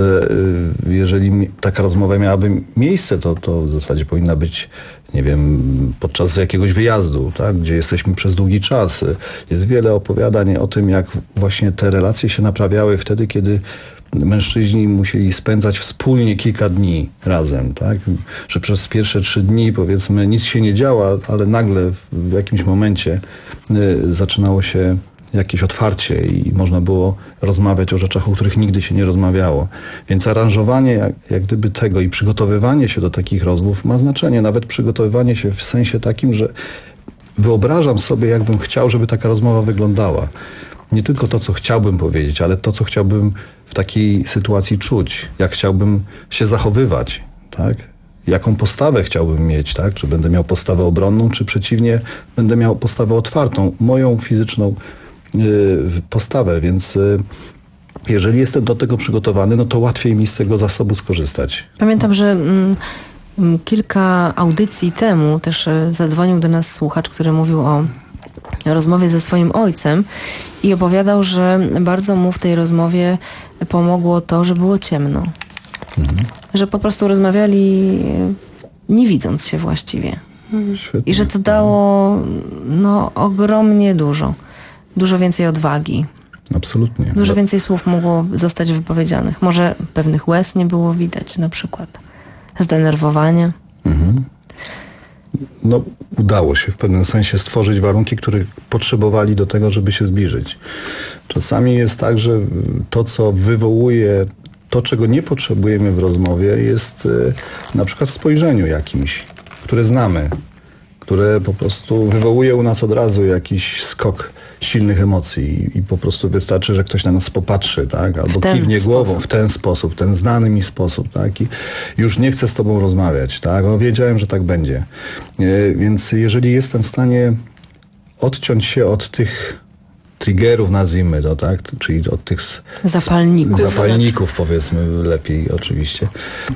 jeżeli taka rozmowa miałaby miejsce, to, to w zasadzie powinna być, nie wiem, podczas jakiegoś wyjazdu, tak? Gdzie jesteśmy przez długi czas. Jest wiele opowiadań o tym, jak właśnie te relacje się naprawiały wtedy, kiedy mężczyźni musieli spędzać wspólnie kilka dni razem, tak? Że przez pierwsze trzy dni, powiedzmy, nic się nie działa, ale nagle w jakimś momencie y, zaczynało się jakieś otwarcie i można było rozmawiać o rzeczach, o których nigdy się nie rozmawiało. Więc aranżowanie jak, jak gdyby tego i przygotowywanie się do takich rozmów ma znaczenie. Nawet przygotowywanie się w sensie takim, że wyobrażam sobie, jakbym chciał, żeby taka rozmowa wyglądała. Nie tylko to, co chciałbym powiedzieć, ale to, co chciałbym w takiej sytuacji czuć, jak chciałbym się zachowywać, tak? Jaką postawę chciałbym mieć, tak? Czy będę miał postawę obronną, czy przeciwnie, będę miał postawę otwartą, moją fizyczną yy, postawę, więc yy, jeżeli jestem do tego przygotowany, no to łatwiej mi z tego zasobu skorzystać. Pamiętam, że mm, kilka audycji temu też e, zadzwonił do nas słuchacz, który mówił o rozmowie ze swoim ojcem i opowiadał, że bardzo mu w tej rozmowie pomogło to, że było ciemno. Mhm. Że po prostu rozmawiali nie widząc się właściwie. Świetnie. I że to dało no, ogromnie dużo. Dużo więcej odwagi. Absolutnie. Dużo No. więcej słów mogło zostać wypowiedzianych. Może pewnych łez nie było widać na przykład. Zdenerwowania. Mhm. No, udało się w pewnym sensie stworzyć warunki, które potrzebowali do tego, żeby się zbliżyć. Czasami jest tak, że to, co wywołuje to, czego nie potrzebujemy w rozmowie, jest na przykład w spojrzeniu jakimś, które znamy, które po prostu wywołuje u nas od razu jakiś skok silnych emocji i, i po prostu wystarczy, że ktoś na nas popatrzy, tak? Albo kiwnie głową w ten sposób, ten znany mi sposób, tak? I już nie chcę z tobą rozmawiać, tak? O, wiedziałem, że tak będzie. E, więc jeżeli jestem w stanie odciąć się od tych triggerów, nazwijmy to, tak? Czyli od tych zapalników, zapalników powiedzmy lepiej oczywiście,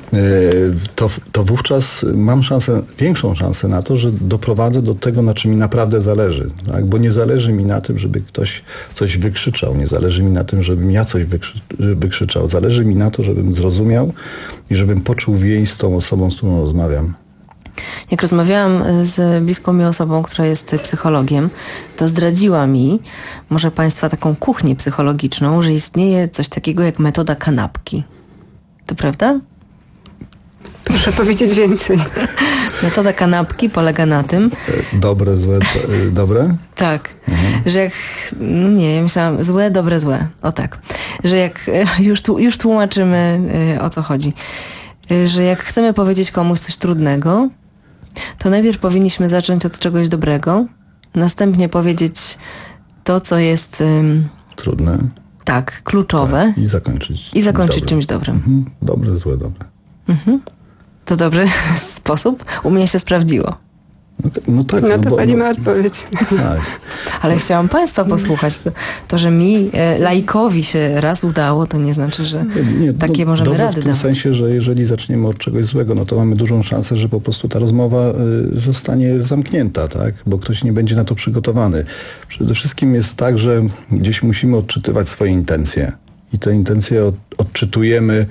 to, to wówczas mam szansę, większą szansę na to, że doprowadzę do tego, na czym mi naprawdę zależy. Tak? Bo nie zależy mi na tym, żeby ktoś coś wykrzyczał, nie zależy mi na tym, żebym ja coś wykrzy, wykrzyczał. Zależy mi na to, żebym zrozumiał i żebym poczuł więź z tą osobą, z którą rozmawiam. Jak rozmawiałam z bliską mi osobą, która jest psychologiem, to zdradziła mi, może Państwa, taką kuchnię psychologiczną, że istnieje coś takiego jak metoda kanapki. To prawda? Proszę powiedzieć więcej. Metoda kanapki polega na tym... Dobre, złe, dobre? Tak. Mhm. Że jak... No nie, ja myślałam złe, dobre, złe. O tak. Że jak... Już, już tłumaczymy, o co chodzi. Że jak chcemy powiedzieć komuś coś trudnego, to najpierw powinniśmy zacząć od czegoś dobrego, następnie powiedzieć to, co jest... Um, trudne. Tak, kluczowe. Tak, I zakończyć I zakończyć dobrym. czymś dobrym. Mhm. Dobre, złe, dobre. Mhm. To dobry sposób. U mnie się sprawdziło. No, no tak. No to no bo, pani no, ma odpowiedź. Tak. Ale chciałam Państwa posłuchać. To, to że mi, e, laikowi się raz udało, to nie znaczy, że nie, nie, takie no, możemy rady w tym dawać. sensie, że jeżeli zaczniemy od czegoś złego, no to mamy dużą szansę, że po prostu ta rozmowa y, zostanie zamknięta, tak? Bo ktoś nie będzie na to przygotowany. Przede wszystkim jest tak, że gdzieś musimy odczytywać swoje intencje. I te intencje od, odczytujemy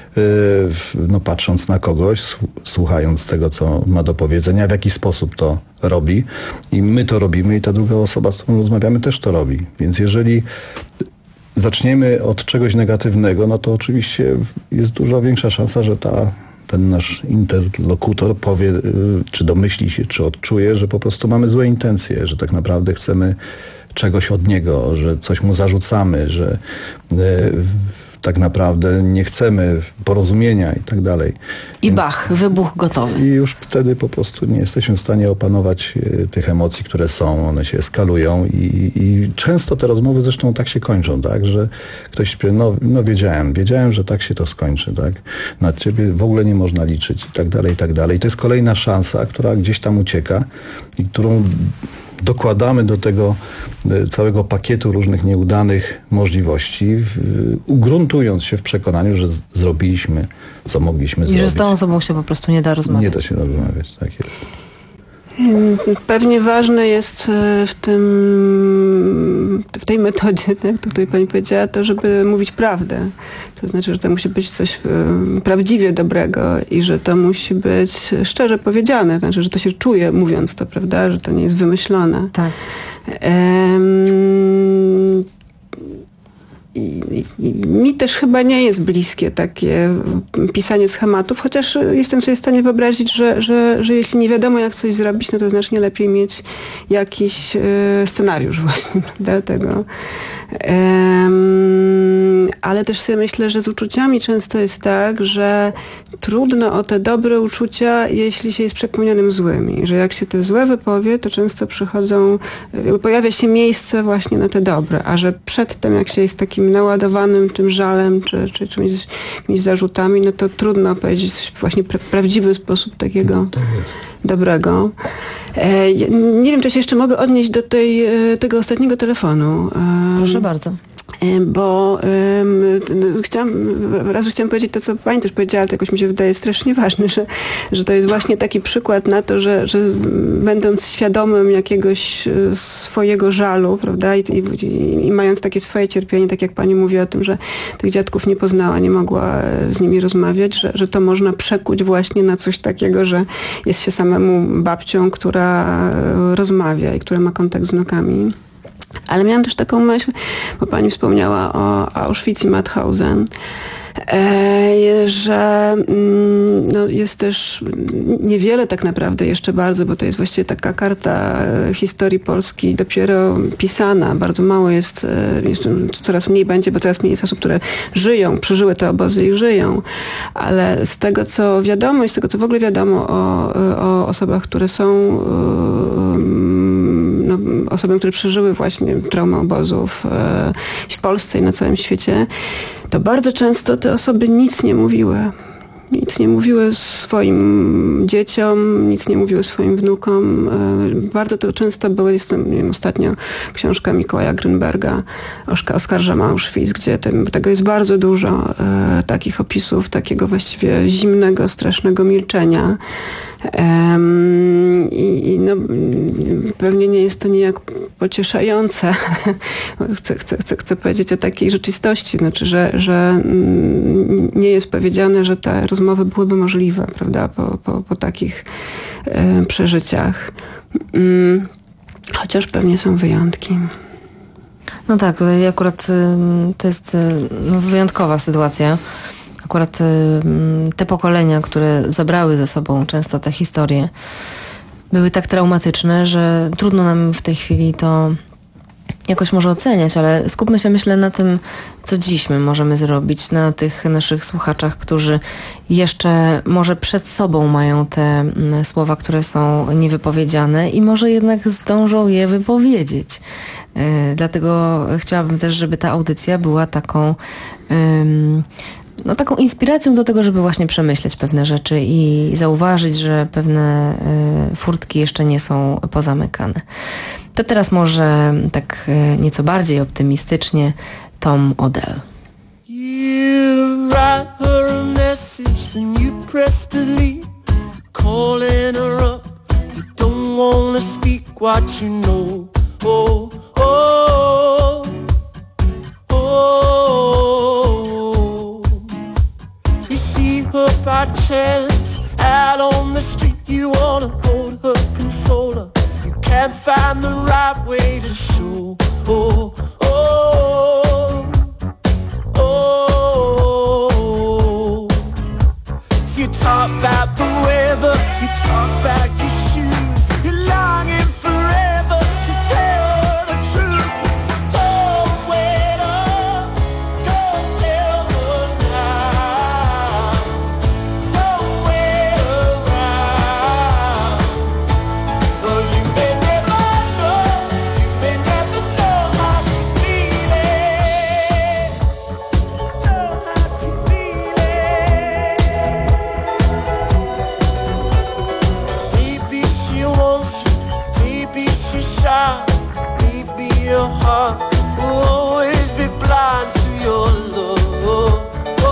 no, patrząc na kogoś, słuchając tego, co ma do powiedzenia, w jaki sposób to robi. I my to robimy i ta druga osoba, z którą rozmawiamy, też to robi. Więc jeżeli zaczniemy od czegoś negatywnego, no to oczywiście jest dużo większa szansa, że ta, ten nasz interlokutor powie, czy domyśli się, czy odczuje, że po prostu mamy złe intencje, że tak naprawdę chcemy czegoś od niego, że coś mu zarzucamy, że tak naprawdę nie chcemy porozumienia i tak dalej. I Więc, bach, wybuch gotowy. I już wtedy po prostu nie jesteśmy w stanie opanować y, tych emocji, które są. One się eskalują i, i często te rozmowy zresztą tak się kończą, tak, że ktoś powie, no, no wiedziałem, wiedziałem, że tak się to skończy, tak. Na ciebie w ogóle nie można liczyć i tak dalej, i tak dalej. I to jest kolejna szansa, która gdzieś tam ucieka i którą dokładamy do tego całego pakietu różnych nieudanych możliwości, ugruntując się w przekonaniu, że z- zrobiliśmy, co mogliśmy I zrobić. że z tą osobą się po prostu nie da rozmawiać. Nie da się rozmawiać, tak jest. Pewnie ważne jest w tym, w tej metodzie, tak, to tutaj pani powiedziała, to, żeby mówić prawdę. To znaczy, że to musi być coś prawdziwie dobrego i że to musi być szczerze powiedziane. Znaczy, że to się czuje mówiąc to, prawda, że to nie jest wymyślone. Tak. Um, I, i, I mi też chyba nie jest bliskie takie pisanie schematów, chociaż jestem sobie w stanie wyobrazić, że, że, że jeśli nie wiadomo, jak coś zrobić, no to znacznie lepiej mieć jakiś y, scenariusz właśnie, prawda, tego. Um, ale też sobie myślę, że z uczuciami często jest tak, że trudno o te dobre uczucia, jeśli się jest przepełnionym złymi. Że jak się te złe wypowie, to często przychodzą, pojawia się miejsce właśnie na te dobre, a że przedtem, jak się jest takim naładowanym tym żalem, czy, czy czymś, jakimiś zarzutami, no to trudno powiedzieć coś właśnie pra- prawdziwy sposób takiego No, to jest. dobrego. E, nie wiem, czy się jeszcze mogę odnieść do tej, tego ostatniego telefonu. E, Proszę bardzo. Bo um, chciałam, raz chciałam powiedzieć to, co pani też powiedziała, ale to jakoś mi się wydaje strasznie ważne, że, że to jest właśnie taki przykład na to, że, że będąc świadomym jakiegoś swojego żalu, prawda, i, i, i mając takie swoje cierpienie, tak jak pani mówi o tym, że tych dziadków nie poznała, nie mogła z nimi rozmawiać, że, że to można przekuć właśnie na coś takiego, że jest się samemu babcią, która rozmawia i która ma kontakt z wnukami. Ale miałam też taką myśl, bo pani wspomniała o Auschwitz i Mauthausen, że no, jest też niewiele tak naprawdę jeszcze bardzo, bo to jest właściwie taka karta historii Polski dopiero pisana. Bardzo mało jest, jeszcze coraz mniej będzie, bo coraz mniej jest osób, które żyją, przeżyły te obozy i żyją. Ale z tego, co wiadomo i z tego, co w ogóle wiadomo o, o osobach, które są no, osobami, które przeżyły właśnie traumę obozów w Polsce i na całym świecie, to bardzo często te osoby nic nie mówiły. Nic nie mówiły swoim dzieciom, nic nie mówiły swoim wnukom. Bardzo to często były, jestem, nie wiem, ostatnio książka Mikołaja Grünberga, Oskarżam Auschwitz, gdzie tym, tego jest bardzo dużo e, takich opisów, takiego właściwie zimnego, strasznego milczenia. Um, i, i no, pewnie nie jest to nijak pocieszające. chcę, chcę, chcę, chcę powiedzieć o takiej rzeczywistości, znaczy, że, że nie jest powiedziane, że te rozmowy byłyby możliwe, prawda, po, po, po takich e, przeżyciach. Um, chociaż pewnie są wyjątki. No tak, tutaj akurat to jest no, wyjątkowa sytuacja. Akurat te pokolenia, które zabrały ze sobą często te historie, były tak traumatyczne, że trudno nam w tej chwili to jakoś może oceniać, ale skupmy się, myślę, na tym, co dziś my możemy zrobić, na tych naszych słuchaczach, którzy jeszcze może przed sobą mają te słowa, które są niewypowiedziane i może jednak zdążą je wypowiedzieć. Dlatego chciałabym też, żeby ta audycja była taką no, taką inspiracją do tego, żeby właśnie przemyśleć pewne rzeczy i zauważyć, że pewne furtki jeszcze nie są pozamykane. To teraz może tak nieco bardziej optymistycznie Tom Odell. You write her a message and you press delete, calling her up, you don't wanna speak what you know. Oh, oh, oh. You see her by chance out on the street, you wanna hold her, console her, you can't find the right way to show. Oh, oh, oh. So you talk about the weather, you talk about your shoes, you're longing forever to tell her the truth. So don't wait up, go tell her now. Don't wait around. Well, you may never know, you may never know how she's feeling. Know how she's feeling. Maybe she wants you, maybe she's shy, maybe your heart will always be blind to your love. Oh,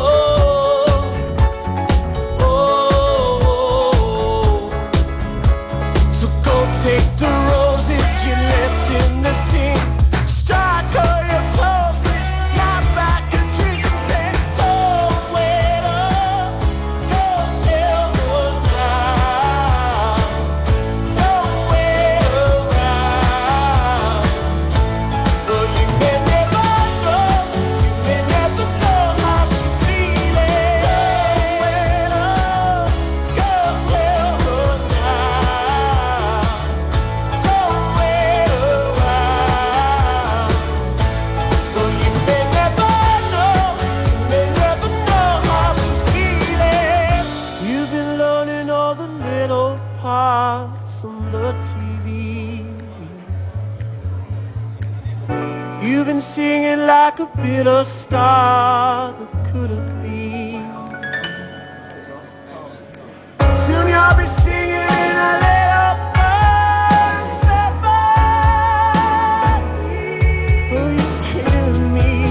oh. So go take the roses you left in the sink, strike all your pulses, knock back a drink and say, don't wait up, go tell her now. Don't wait around. Well, you may never know, you may never know how she's feeling. Don't wait up, go tell her now. Don't wait around. Well, you may never know, you may never know how she's feeling. You've been learning all the little parts on the T V. You've been singing like a bitter star that could have been. Soon you'll be singing a little bird. Oh, you're killing me.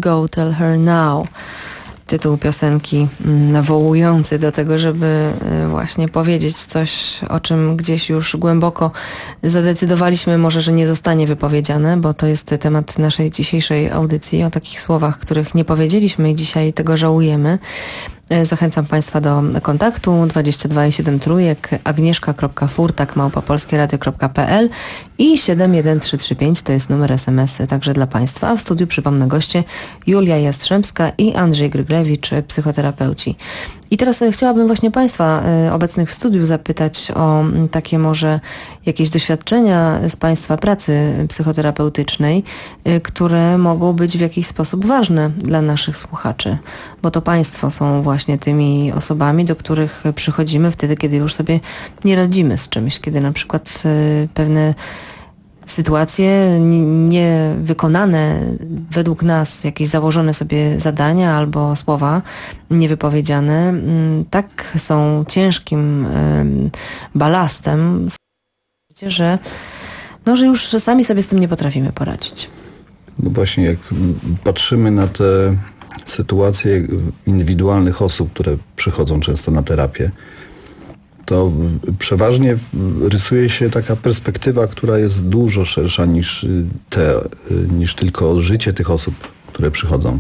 Go Tell Her Now. Tytuł piosenki nawołujący do tego, żeby właśnie powiedzieć coś, o czym gdzieś już głęboko zadecydowaliśmy, może, że nie zostanie wypowiedziane, bo to jest temat naszej dzisiejszej audycji, o takich słowach, których nie powiedzieliśmy i dzisiaj tego żałujemy. Zachęcam Państwa do kontaktu dwadzieścia dwa i siedem trójek, agnieszka kropka furtak małpa polskieradio kropka p l i siedem jeden trzy trzy pięć to jest numer es em es także dla Państwa. A w studiu, przypomnę, goście Julia Jastrzębska i Andrzej Gryglewicz, psychoterapeuci. I teraz chciałabym właśnie Państwa obecnych w studiu zapytać o takie może jakieś doświadczenia z Państwa pracy psychoterapeutycznej, które mogą być w jakiś sposób ważne dla naszych słuchaczy, bo to Państwo są właśnie tymi osobami, do których przychodzimy wtedy, kiedy już sobie nie radzimy z czymś, kiedy na przykład pewne sytuacje niewykonane według nas, jakieś założone sobie zadania albo słowa niewypowiedziane, tak są ciężkim balastem, że, no, że już sami sobie z tym nie potrafimy poradzić. No właśnie, jak patrzymy na te sytuacje indywidualnych osób, które przychodzą często na terapię, to przeważnie rysuje się taka perspektywa, która jest dużo szersza niż te, niż tylko życie tych osób, które przychodzą.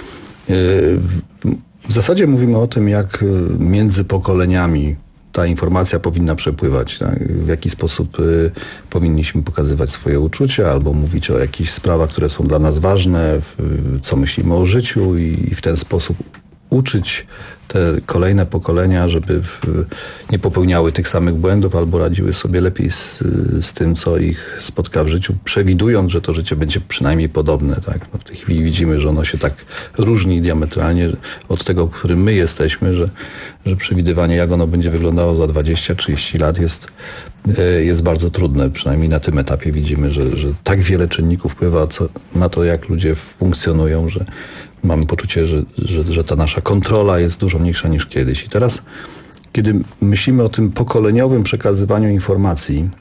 W zasadzie mówimy o tym, jak między pokoleniami ta informacja powinna przepływać, tak? W jaki sposób powinniśmy pokazywać swoje uczucia albo mówić o jakichś sprawach, które są dla nas ważne, co myślimy o życiu i w ten sposób uczyć te kolejne pokolenia, żeby nie popełniały tych samych błędów albo radziły sobie lepiej z, z tym, co ich spotka w życiu, przewidując, że to życie będzie przynajmniej podobne. Tak? No w tej chwili widzimy, że ono się tak różni diametralnie od tego, w którym my jesteśmy, że, że przewidywanie, jak ono będzie wyglądało za dwadzieścia trzydzieści lat jest, jest bardzo trudne. Przynajmniej na tym etapie widzimy, że, że tak wiele czynników wpływa co, na to, jak ludzie funkcjonują, że mamy poczucie, że, że, że ta nasza kontrola jest dużo mniejsza niż kiedyś. I teraz, kiedy myślimy o tym pokoleniowym przekazywaniu informacji,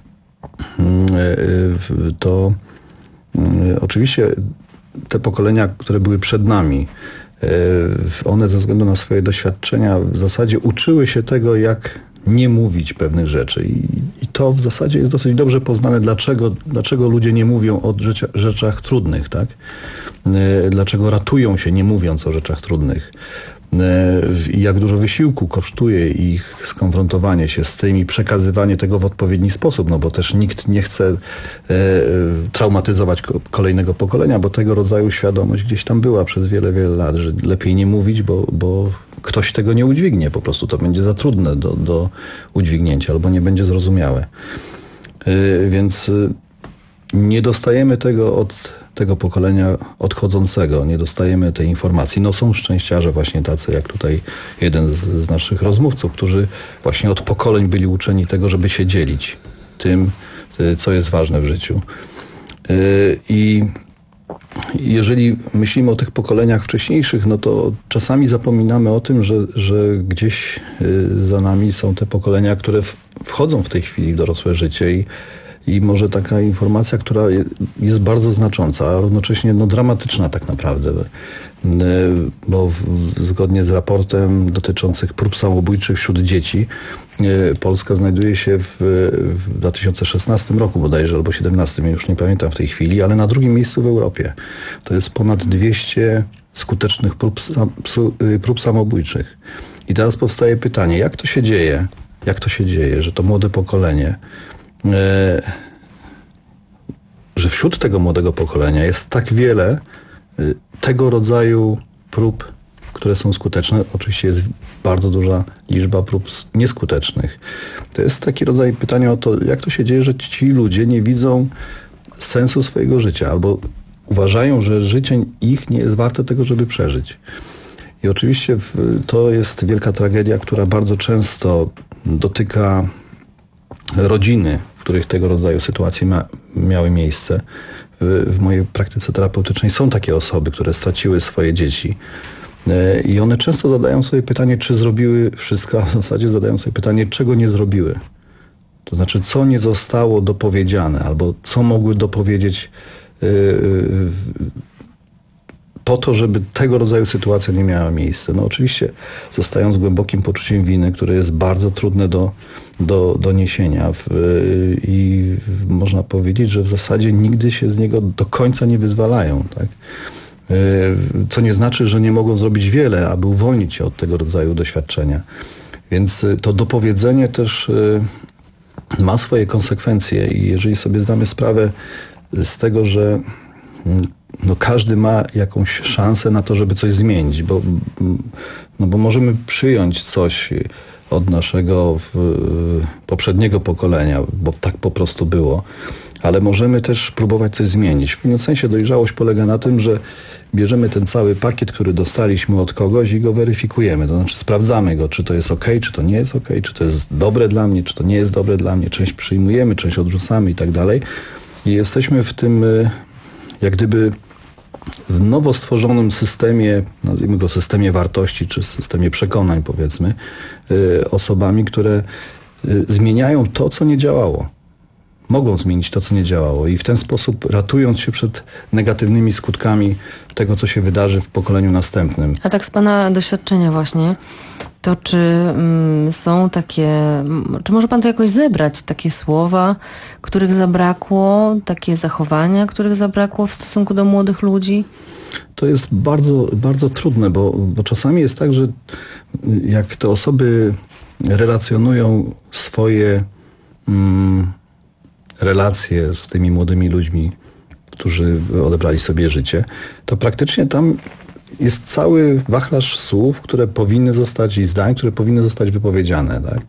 to oczywiście te pokolenia, które były przed nami, one ze względu na swoje doświadczenia w zasadzie uczyły się tego, jak nie mówić pewnych rzeczy. I, i to w zasadzie jest dosyć dobrze poznane, dlaczego, dlaczego ludzie nie mówią o rzeczach, rzeczach trudnych, tak? Dlaczego ratują się, nie mówiąc o rzeczach trudnych. I jak dużo wysiłku kosztuje ich skonfrontowanie się z tym i przekazywanie tego w odpowiedni sposób, no bo też nikt nie chce e, traumatyzować kolejnego pokolenia, bo tego rodzaju świadomość gdzieś tam była przez wiele, wiele lat, że lepiej nie mówić, bo, bo ktoś tego nie udźwignie, po prostu to będzie za trudne do, do udźwignięcia albo nie będzie zrozumiałe. E, więc nie dostajemy tego od tego pokolenia odchodzącego, nie dostajemy tej informacji. No są szczęściarze właśnie tacy, jak tutaj jeden z, z naszych rozmówców, którzy właśnie od pokoleń byli uczeni tego, żeby się dzielić tym, co jest ważne w życiu. I jeżeli myślimy o tych pokoleniach wcześniejszych, no to czasami zapominamy o tym, że, że gdzieś za nami są te pokolenia, które wchodzą w tej chwili w dorosłe życie i I może taka informacja, która jest bardzo znacząca, a równocześnie no, dramatyczna tak naprawdę, bo w, zgodnie z raportem dotyczących prób samobójczych wśród dzieci Polska znajduje się w, w dwa tysiące szesnastym roku bodajże, albo siedemnastym, ja już nie pamiętam w tej chwili, ale na drugim miejscu w Europie. To jest ponad dwieście skutecznych prób, prób samobójczych. I teraz powstaje pytanie, jak to się dzieje, jak to się dzieje, że to młode pokolenie że wśród tego młodego pokolenia jest tak wiele tego rodzaju prób, które są skuteczne. Oczywiście jest bardzo duża liczba prób nieskutecznych. To jest taki rodzaj pytania o to, jak to się dzieje, że ci ludzie nie widzą sensu swojego życia albo uważają, że życie ich nie jest warte tego, żeby przeżyć. I oczywiście to jest wielka tragedia, która bardzo często dotyka rodziny, w których tego rodzaju sytuacje ma, miały miejsce. W, w mojej praktyce terapeutycznej są takie osoby, które straciły swoje dzieci i one często zadają sobie pytanie, czy zrobiły wszystko, a w zasadzie zadają sobie pytanie, czego nie zrobiły. To znaczy, co nie zostało dopowiedziane, albo co mogły dopowiedzieć yy, po to, żeby tego rodzaju sytuacja nie miała miejsca. No oczywiście zostają z głębokim poczuciem winy, które jest bardzo trudne do, do, do niesienia w, i w, można powiedzieć, że w zasadzie nigdy się z niego do końca nie wyzwalają. Tak? Co nie znaczy, że nie mogą zrobić wiele, aby uwolnić się od tego rodzaju doświadczenia. Więc to dopowiedzenie też ma swoje konsekwencje i jeżeli sobie zdamy sprawę z tego, że no każdy ma jakąś szansę na to, żeby coś zmienić, bo, no bo możemy przyjąć coś od naszego w, poprzedniego pokolenia, bo tak po prostu było, ale możemy też próbować coś zmienić. W pewnym sensie dojrzałość polega na tym, że bierzemy ten cały pakiet, który dostaliśmy od kogoś i go weryfikujemy. To znaczy sprawdzamy go, czy to jest ok, czy to nie jest ok, czy to jest dobre dla mnie, czy to nie jest dobre dla mnie. Część przyjmujemy, część odrzucamy i tak dalej. I jesteśmy w tym jak gdyby w nowo stworzonym systemie, nazwijmy go systemie wartości, czy systemie przekonań, powiedzmy, osobami, które zmieniają to, co nie działało. Mogą zmienić to, co nie działało i w ten sposób ratując się przed negatywnymi skutkami tego, co się wydarzy w pokoleniu następnym. A tak z pana doświadczenia właśnie, to czy mm, są takie, czy może pan to jakoś zebrać, takie słowa, których zabrakło, takie zachowania, których zabrakło w stosunku do młodych ludzi? To jest bardzo, bardzo trudne, bo, bo czasami jest tak, że jak te osoby relacjonują swoje mm, relacje z tymi młodymi ludźmi, którzy odebrali sobie życie, to praktycznie tam jest cały wachlarz słów, które powinny zostać i zdań, które powinny zostać wypowiedziane. Tak?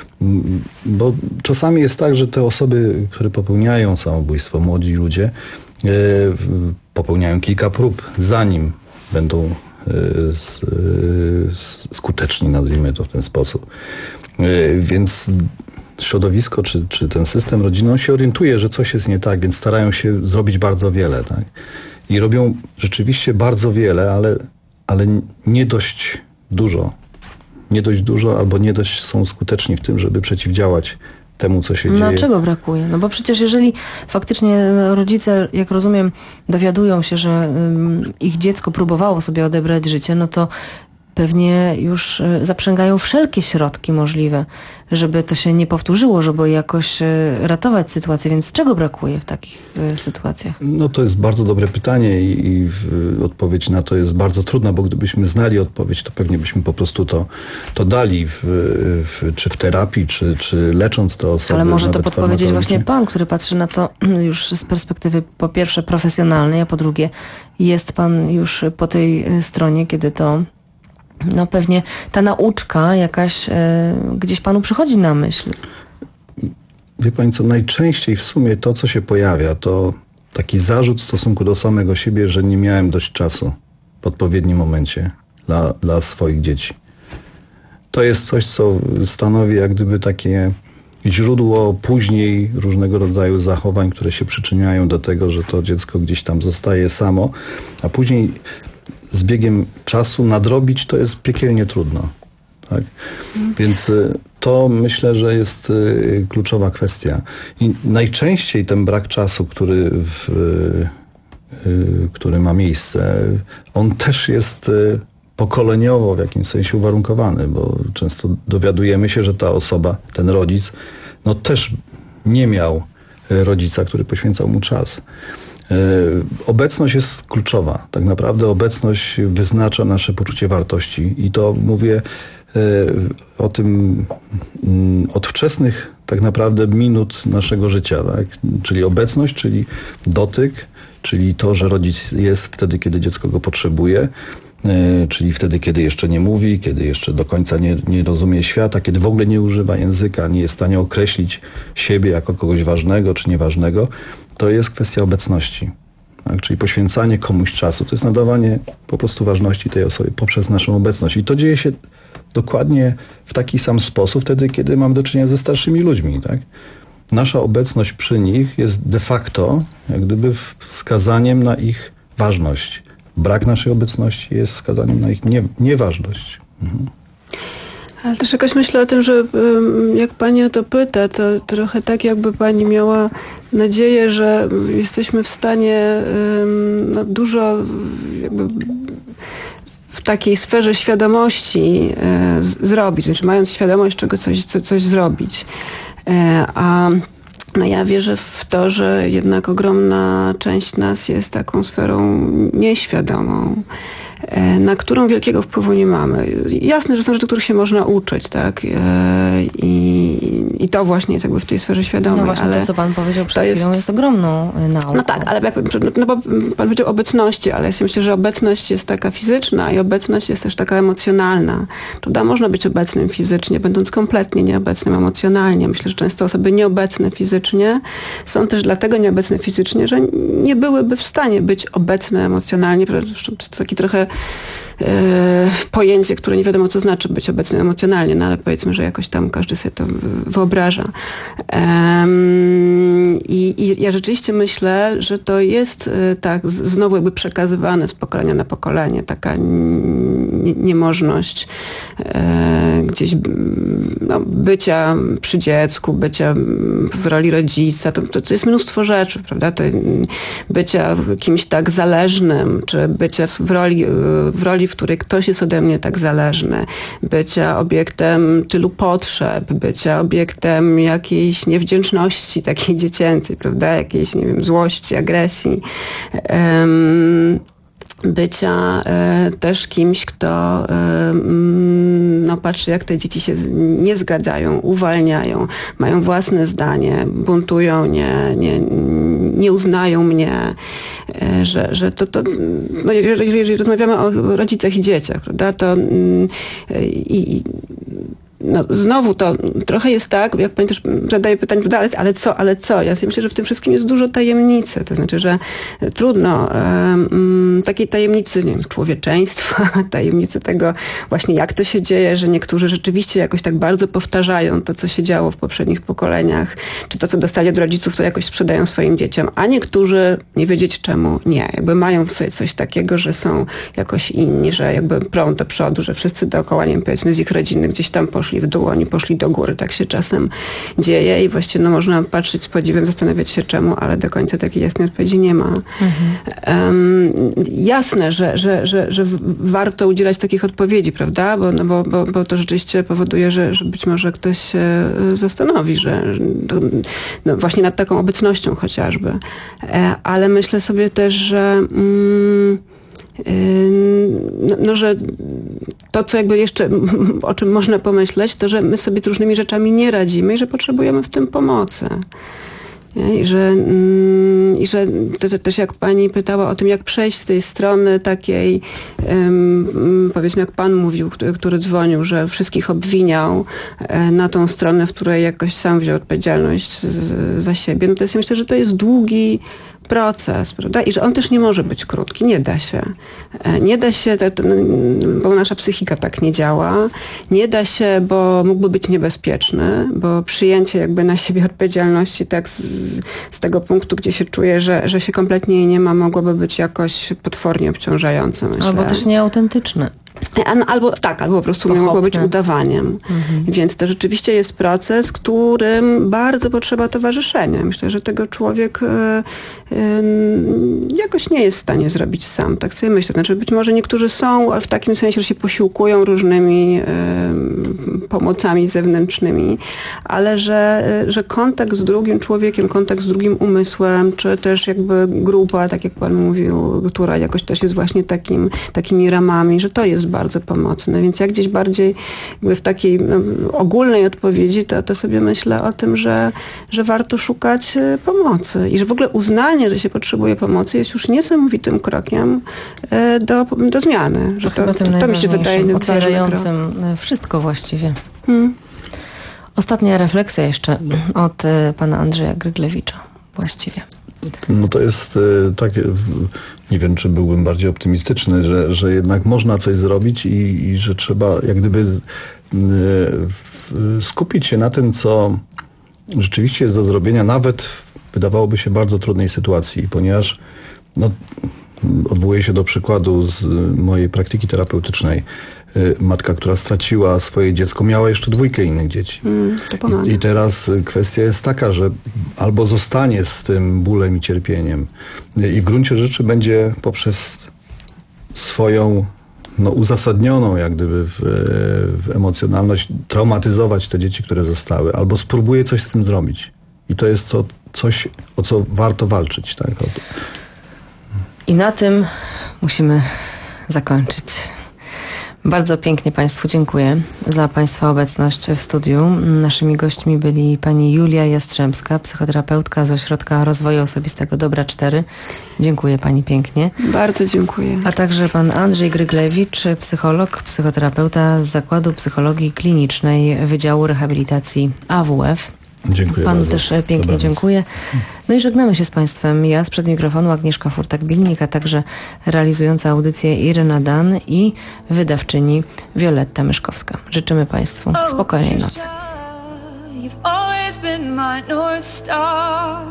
Bo czasami jest tak, że te osoby, które popełniają samobójstwo, młodzi ludzie, e, popełniają kilka prób, zanim będą e, z, e, skuteczni, nazwijmy to w ten sposób. E, więc środowisko, czy, czy ten system rodzinny, on się orientuje, że coś jest nie tak, więc starają się zrobić bardzo wiele. Tak? I robią rzeczywiście bardzo wiele, ale, ale nie dość dużo. Nie dość dużo, albo nie dość są skuteczni w tym, żeby przeciwdziałać temu, co się no, dzieje. A czego brakuje? No bo przecież jeżeli faktycznie rodzice, jak rozumiem, dowiadują się, że um, ich dziecko próbowało sobie odebrać życie, no to pewnie już zaprzęgają wszelkie środki możliwe, żeby to się nie powtórzyło, żeby jakoś ratować sytuację. Więc czego brakuje w takich sytuacjach? No to jest bardzo dobre pytanie i, i w, odpowiedź na to jest bardzo trudna, bo gdybyśmy znali odpowiedź, to pewnie byśmy po prostu to, to dali, w, w, czy w terapii, czy, czy lecząc te osoby. Ale może to podpowiedzieć właśnie pan, który patrzy na to już z perspektywy po pierwsze profesjonalnej, a po drugie jest pan już po tej stronie, kiedy to no pewnie ta nauczka jakaś e, gdzieś panu przychodzi na myśl. Wie pani co, najczęściej w sumie to, co się pojawia, to taki zarzut w stosunku do samego siebie, że nie miałem dość czasu w odpowiednim momencie dla, dla swoich dzieci. To jest coś, co stanowi jak gdyby takie źródło później różnego rodzaju zachowań, które się przyczyniają do tego, że to dziecko gdzieś tam zostaje samo, a później z biegiem czasu nadrobić to jest piekielnie trudno. Tak? Mm. Więc to myślę, że jest kluczowa kwestia. I najczęściej ten brak czasu, który, w, który ma miejsce, on też jest pokoleniowo w jakimś sensie uwarunkowany, bo często dowiadujemy się, że ta osoba, ten rodzic, no też nie miał rodzica, który poświęcał mu czas. Obecność jest kluczowa. Tak naprawdę obecność wyznacza nasze poczucie wartości i to mówię o tym od wczesnych tak naprawdę minut naszego życia, tak? Czyli obecność, czyli dotyk, czyli to, że rodzic jest wtedy, kiedy dziecko go potrzebuje, czyli wtedy, kiedy jeszcze nie mówi, kiedy jeszcze do końca nie, nie rozumie świata, kiedy w ogóle nie używa języka, nie jest w stanie określić siebie jako kogoś ważnego czy nieważnego, to jest kwestia obecności. Tak? Czyli poświęcanie komuś czasu, to jest nadawanie po prostu ważności tej osobie poprzez naszą obecność. I to dzieje się dokładnie w taki sam sposób wtedy, kiedy mamy do czynienia ze starszymi ludźmi. Tak? Nasza obecność przy nich jest de facto jak gdyby wskazaniem na ich ważność. Brak naszej obecności jest wskazaniem na ich nie, nieważność. Mhm. Ale też jakoś myślę o tym, że ym, jak pani o to pyta, to trochę tak jakby pani miała nadzieję, że jesteśmy w stanie ym, no, dużo jakby w takiej sferze świadomości y, z, zrobić, znaczy mając świadomość, czego coś, co, coś zrobić. Y, a no ja wierzę w to, że jednak ogromna część nas jest taką sferą nieświadomą, na którą wielkiego wpływu nie mamy. Jasne, że są rzeczy, których się można uczyć, tak? I, i to właśnie jest jakby w tej sferze świadomej. No właśnie ale to, co pan powiedział przed to chwilą, jest, jest ogromną nauką. No tak, ale jak, no bo pan powiedział obecności, ale ja myślę, że obecność jest taka fizyczna i obecność jest też taka emocjonalna. Prawda? Można być obecnym fizycznie, będąc kompletnie nieobecnym emocjonalnie. Myślę, że często osoby nieobecne fizycznie są też dlatego nieobecne fizycznie, że nie byłyby w stanie być obecne emocjonalnie. To taki trochę pojęcie, które nie wiadomo, co znaczy być obecnym emocjonalnie, no ale powiedzmy, że jakoś tam każdy sobie to wyobraża. I, i ja rzeczywiście myślę, że to jest tak znowu jakby przekazywane z pokolenia na pokolenie, taka niemożność gdzieś no, bycia przy dziecku, bycia w roli rodzica, to, to, to jest mnóstwo rzeczy, prawda? To bycia kimś tak zależnym, czy bycia w roli, w roli, w której ktoś jest ode mnie tak zależny, bycia obiektem tylu potrzeb, bycia obiektem jakiejś niewdzięczności takiej dziecięcej, prawda? Jakiejś, nie wiem, złości, agresji. Um, bycia e, też kimś, kto e, no, patrzy, jak te dzieci się z, nie zgadzają, uwalniają, mają własne zdanie, buntują, nie, nie, nie uznają mnie, e, że, że to, to no, jeżeli, jeżeli rozmawiamy o rodzicach i dzieciach, prawda, to e, i no, znowu to trochę jest tak, jak pani też zadaje pytanie, ale, ale co, ale co? Ja sobie myślę, że w tym wszystkim jest dużo tajemnicy. To znaczy, że trudno um, takiej tajemnicy, nie wiem, człowieczeństwa, tajemnicy tego właśnie, jak to się dzieje, że niektórzy rzeczywiście jakoś tak bardzo powtarzają to, co się działo w poprzednich pokoleniach, czy to, co dostali od rodziców, to jakoś sprzedają swoim dzieciom, a niektórzy nie wiedzieć czemu nie. Jakby mają w sobie coś takiego, że są jakoś inni, że jakby prą do przodu, że wszyscy dookoła, nie wiem, powiedzmy z ich rodziny gdzieś tam poszli w dół, oni poszli do góry. Tak się czasem dzieje i właściwie no, można patrzeć z podziwem, zastanawiać się czemu, ale do końca takiej jasnej odpowiedzi nie ma. Mhm. Um, jasne, że, że, że, że warto udzielać takich odpowiedzi, prawda? Bo, no, bo, bo, bo to rzeczywiście powoduje, że, że być może ktoś się zastanowi, że no, właśnie nad taką obecnością chociażby. E, ale myślę sobie też, że mm, No, no, że to, co jakby jeszcze, o czym można pomyśleć, to, że my sobie z różnymi rzeczami nie radzimy i że potrzebujemy w tym pomocy. Nie? I że, i że to, to też jak pani pytała o tym, jak przejść z tej strony takiej, um, powiedzmy jak pan mówił, który, który dzwonił, że wszystkich obwiniał, na tą stronę, w której jakoś sam wziął odpowiedzialność z, za siebie, no to jest, myślę, że to jest długi proces, prawda? I że on też nie może być krótki, nie da się. Nie da się, bo nasza psychika tak nie działa. Nie da się, bo mógłby być niebezpieczny, bo przyjęcie jakby na siebie odpowiedzialności tak z, z tego punktu, gdzie się czuje, że, że się kompletnie jej nie ma, mogłoby być jakoś potwornie obciążające, myślę. Albo też nieautentyczne. Albo tak, albo po prostu Pochopne. mogło być udawaniem. Mhm. Więc to rzeczywiście jest proces, którym bardzo potrzeba towarzyszenia. Myślę, że tego człowiek y, y, jakoś nie jest w stanie zrobić sam. Tak sobie myślę. Znaczy być może niektórzy są, ale w takim sensie, że się posiłkują różnymi y, pomocami zewnętrznymi, ale że, y, że kontakt z drugim człowiekiem, kontakt z drugim umysłem, czy też jakby grupa, tak jak pan mówił, która jakoś też jest właśnie takim, takimi ramami, że to jest bardzo pomocne. Więc ja gdzieś bardziej jakby w takiej no, ogólnej odpowiedzi, to, to sobie myślę o tym, że, że warto szukać pomocy i że w ogóle uznanie, że się potrzebuje pomocy jest już niesamowitym krokiem do, do zmiany. Że to, to, to, to mi się wydaje otwierającym wszystko właściwie. Hmm. Ostatnia refleksja jeszcze od pana Andrzeja Gryglewicza właściwie. No to jest tak, nie wiem, czy byłbym bardziej optymistyczny, że, że jednak można coś zrobić i, i że trzeba jak gdyby skupić się na tym, co rzeczywiście jest do zrobienia, nawet wydawałoby się bardzo trudnej sytuacji, ponieważ no, Odwołuję się do przykładu z mojej praktyki terapeutycznej. Matka, która straciła swoje dziecko, miała jeszcze dwójkę innych dzieci. Mm, to pomaga. I, I teraz kwestia jest taka, że albo zostanie z tym bólem i cierpieniem i w gruncie rzeczy będzie poprzez swoją no, uzasadnioną jak gdyby w, w emocjonalność traumatyzować te dzieci, które zostały, albo spróbuje coś z tym zrobić. I to jest to coś, o co warto walczyć. Tak? O to. I na tym musimy zakończyć. Bardzo pięknie Państwu dziękuję za Państwa obecność w studiu. Naszymi gośćmi byli pani Julia Jastrzębska, psychoterapeutka z Ośrodka Rozwoju Osobistego Dobra cztery. Dziękuję Pani pięknie. Bardzo dziękuję. A także pan Andrzej Gryglewicz, psycholog, psychoterapeuta z Zakładu Psychologii Klinicznej Wydziału Rehabilitacji A W F. Dziękuję Panu bardzo. też pięknie Dobranoc. dziękuję. No i żegnamy się z Państwem. Ja sprzed mikrofonu Agnieszka Furtak-Bilnik, a także realizująca audycję Iryna Dan i wydawczyni Wioletta Myszkowska. Życzymy Państwu spokojnej nocy. You've always been my North Star,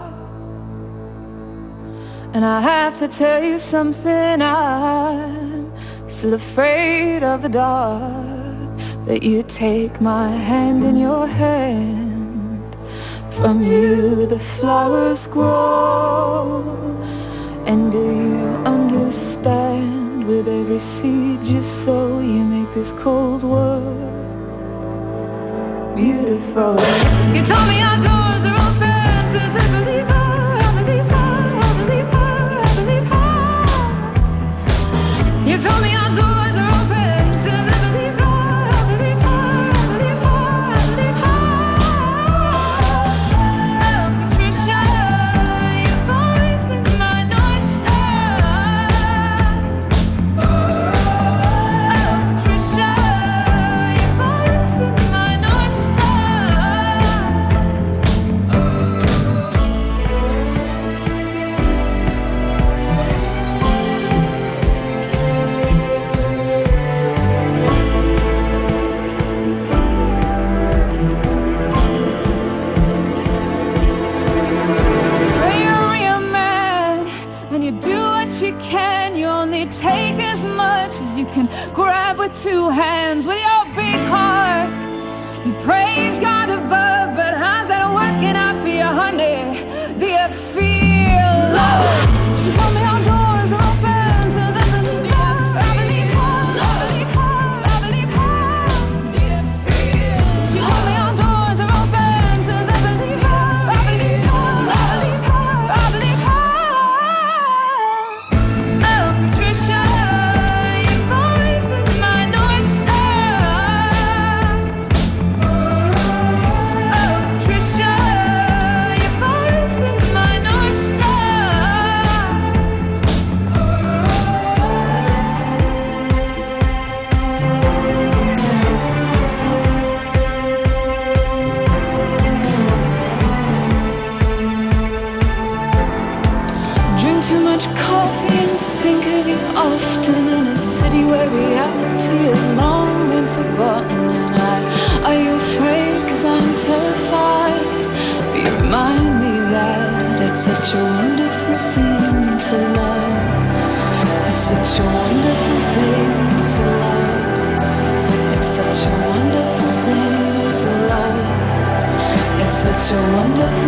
and I have to tell you something. I'm still afraid of the dark, but you take my hand in your hand. From you the flowers grow, and do you understand? With every seed you sow, you make this cold world beautiful. You told me our doors are open to the believer, I believe her, I believe her, I believe her. You told me our doors are open to the believer, I believe her, I believe her, I believe her. Grab with two hands, with your big heart. You praise God above, but how's that working out for you, honey? Do you feel love? She told me our doors are open to the believer. I believe her, I believe her, I believe her. Do you feel? She told me our doors are open to the believer. I believe her, I believe her, I believe her. Oh, Patricia. Often in a city where reality is long and forgotten. And I, are you afraid? Cause I'm terrified. But you remind me that it's such a wonderful thing to love. It's such a wonderful thing to love. It's such a wonderful thing to love. It's such a wonderful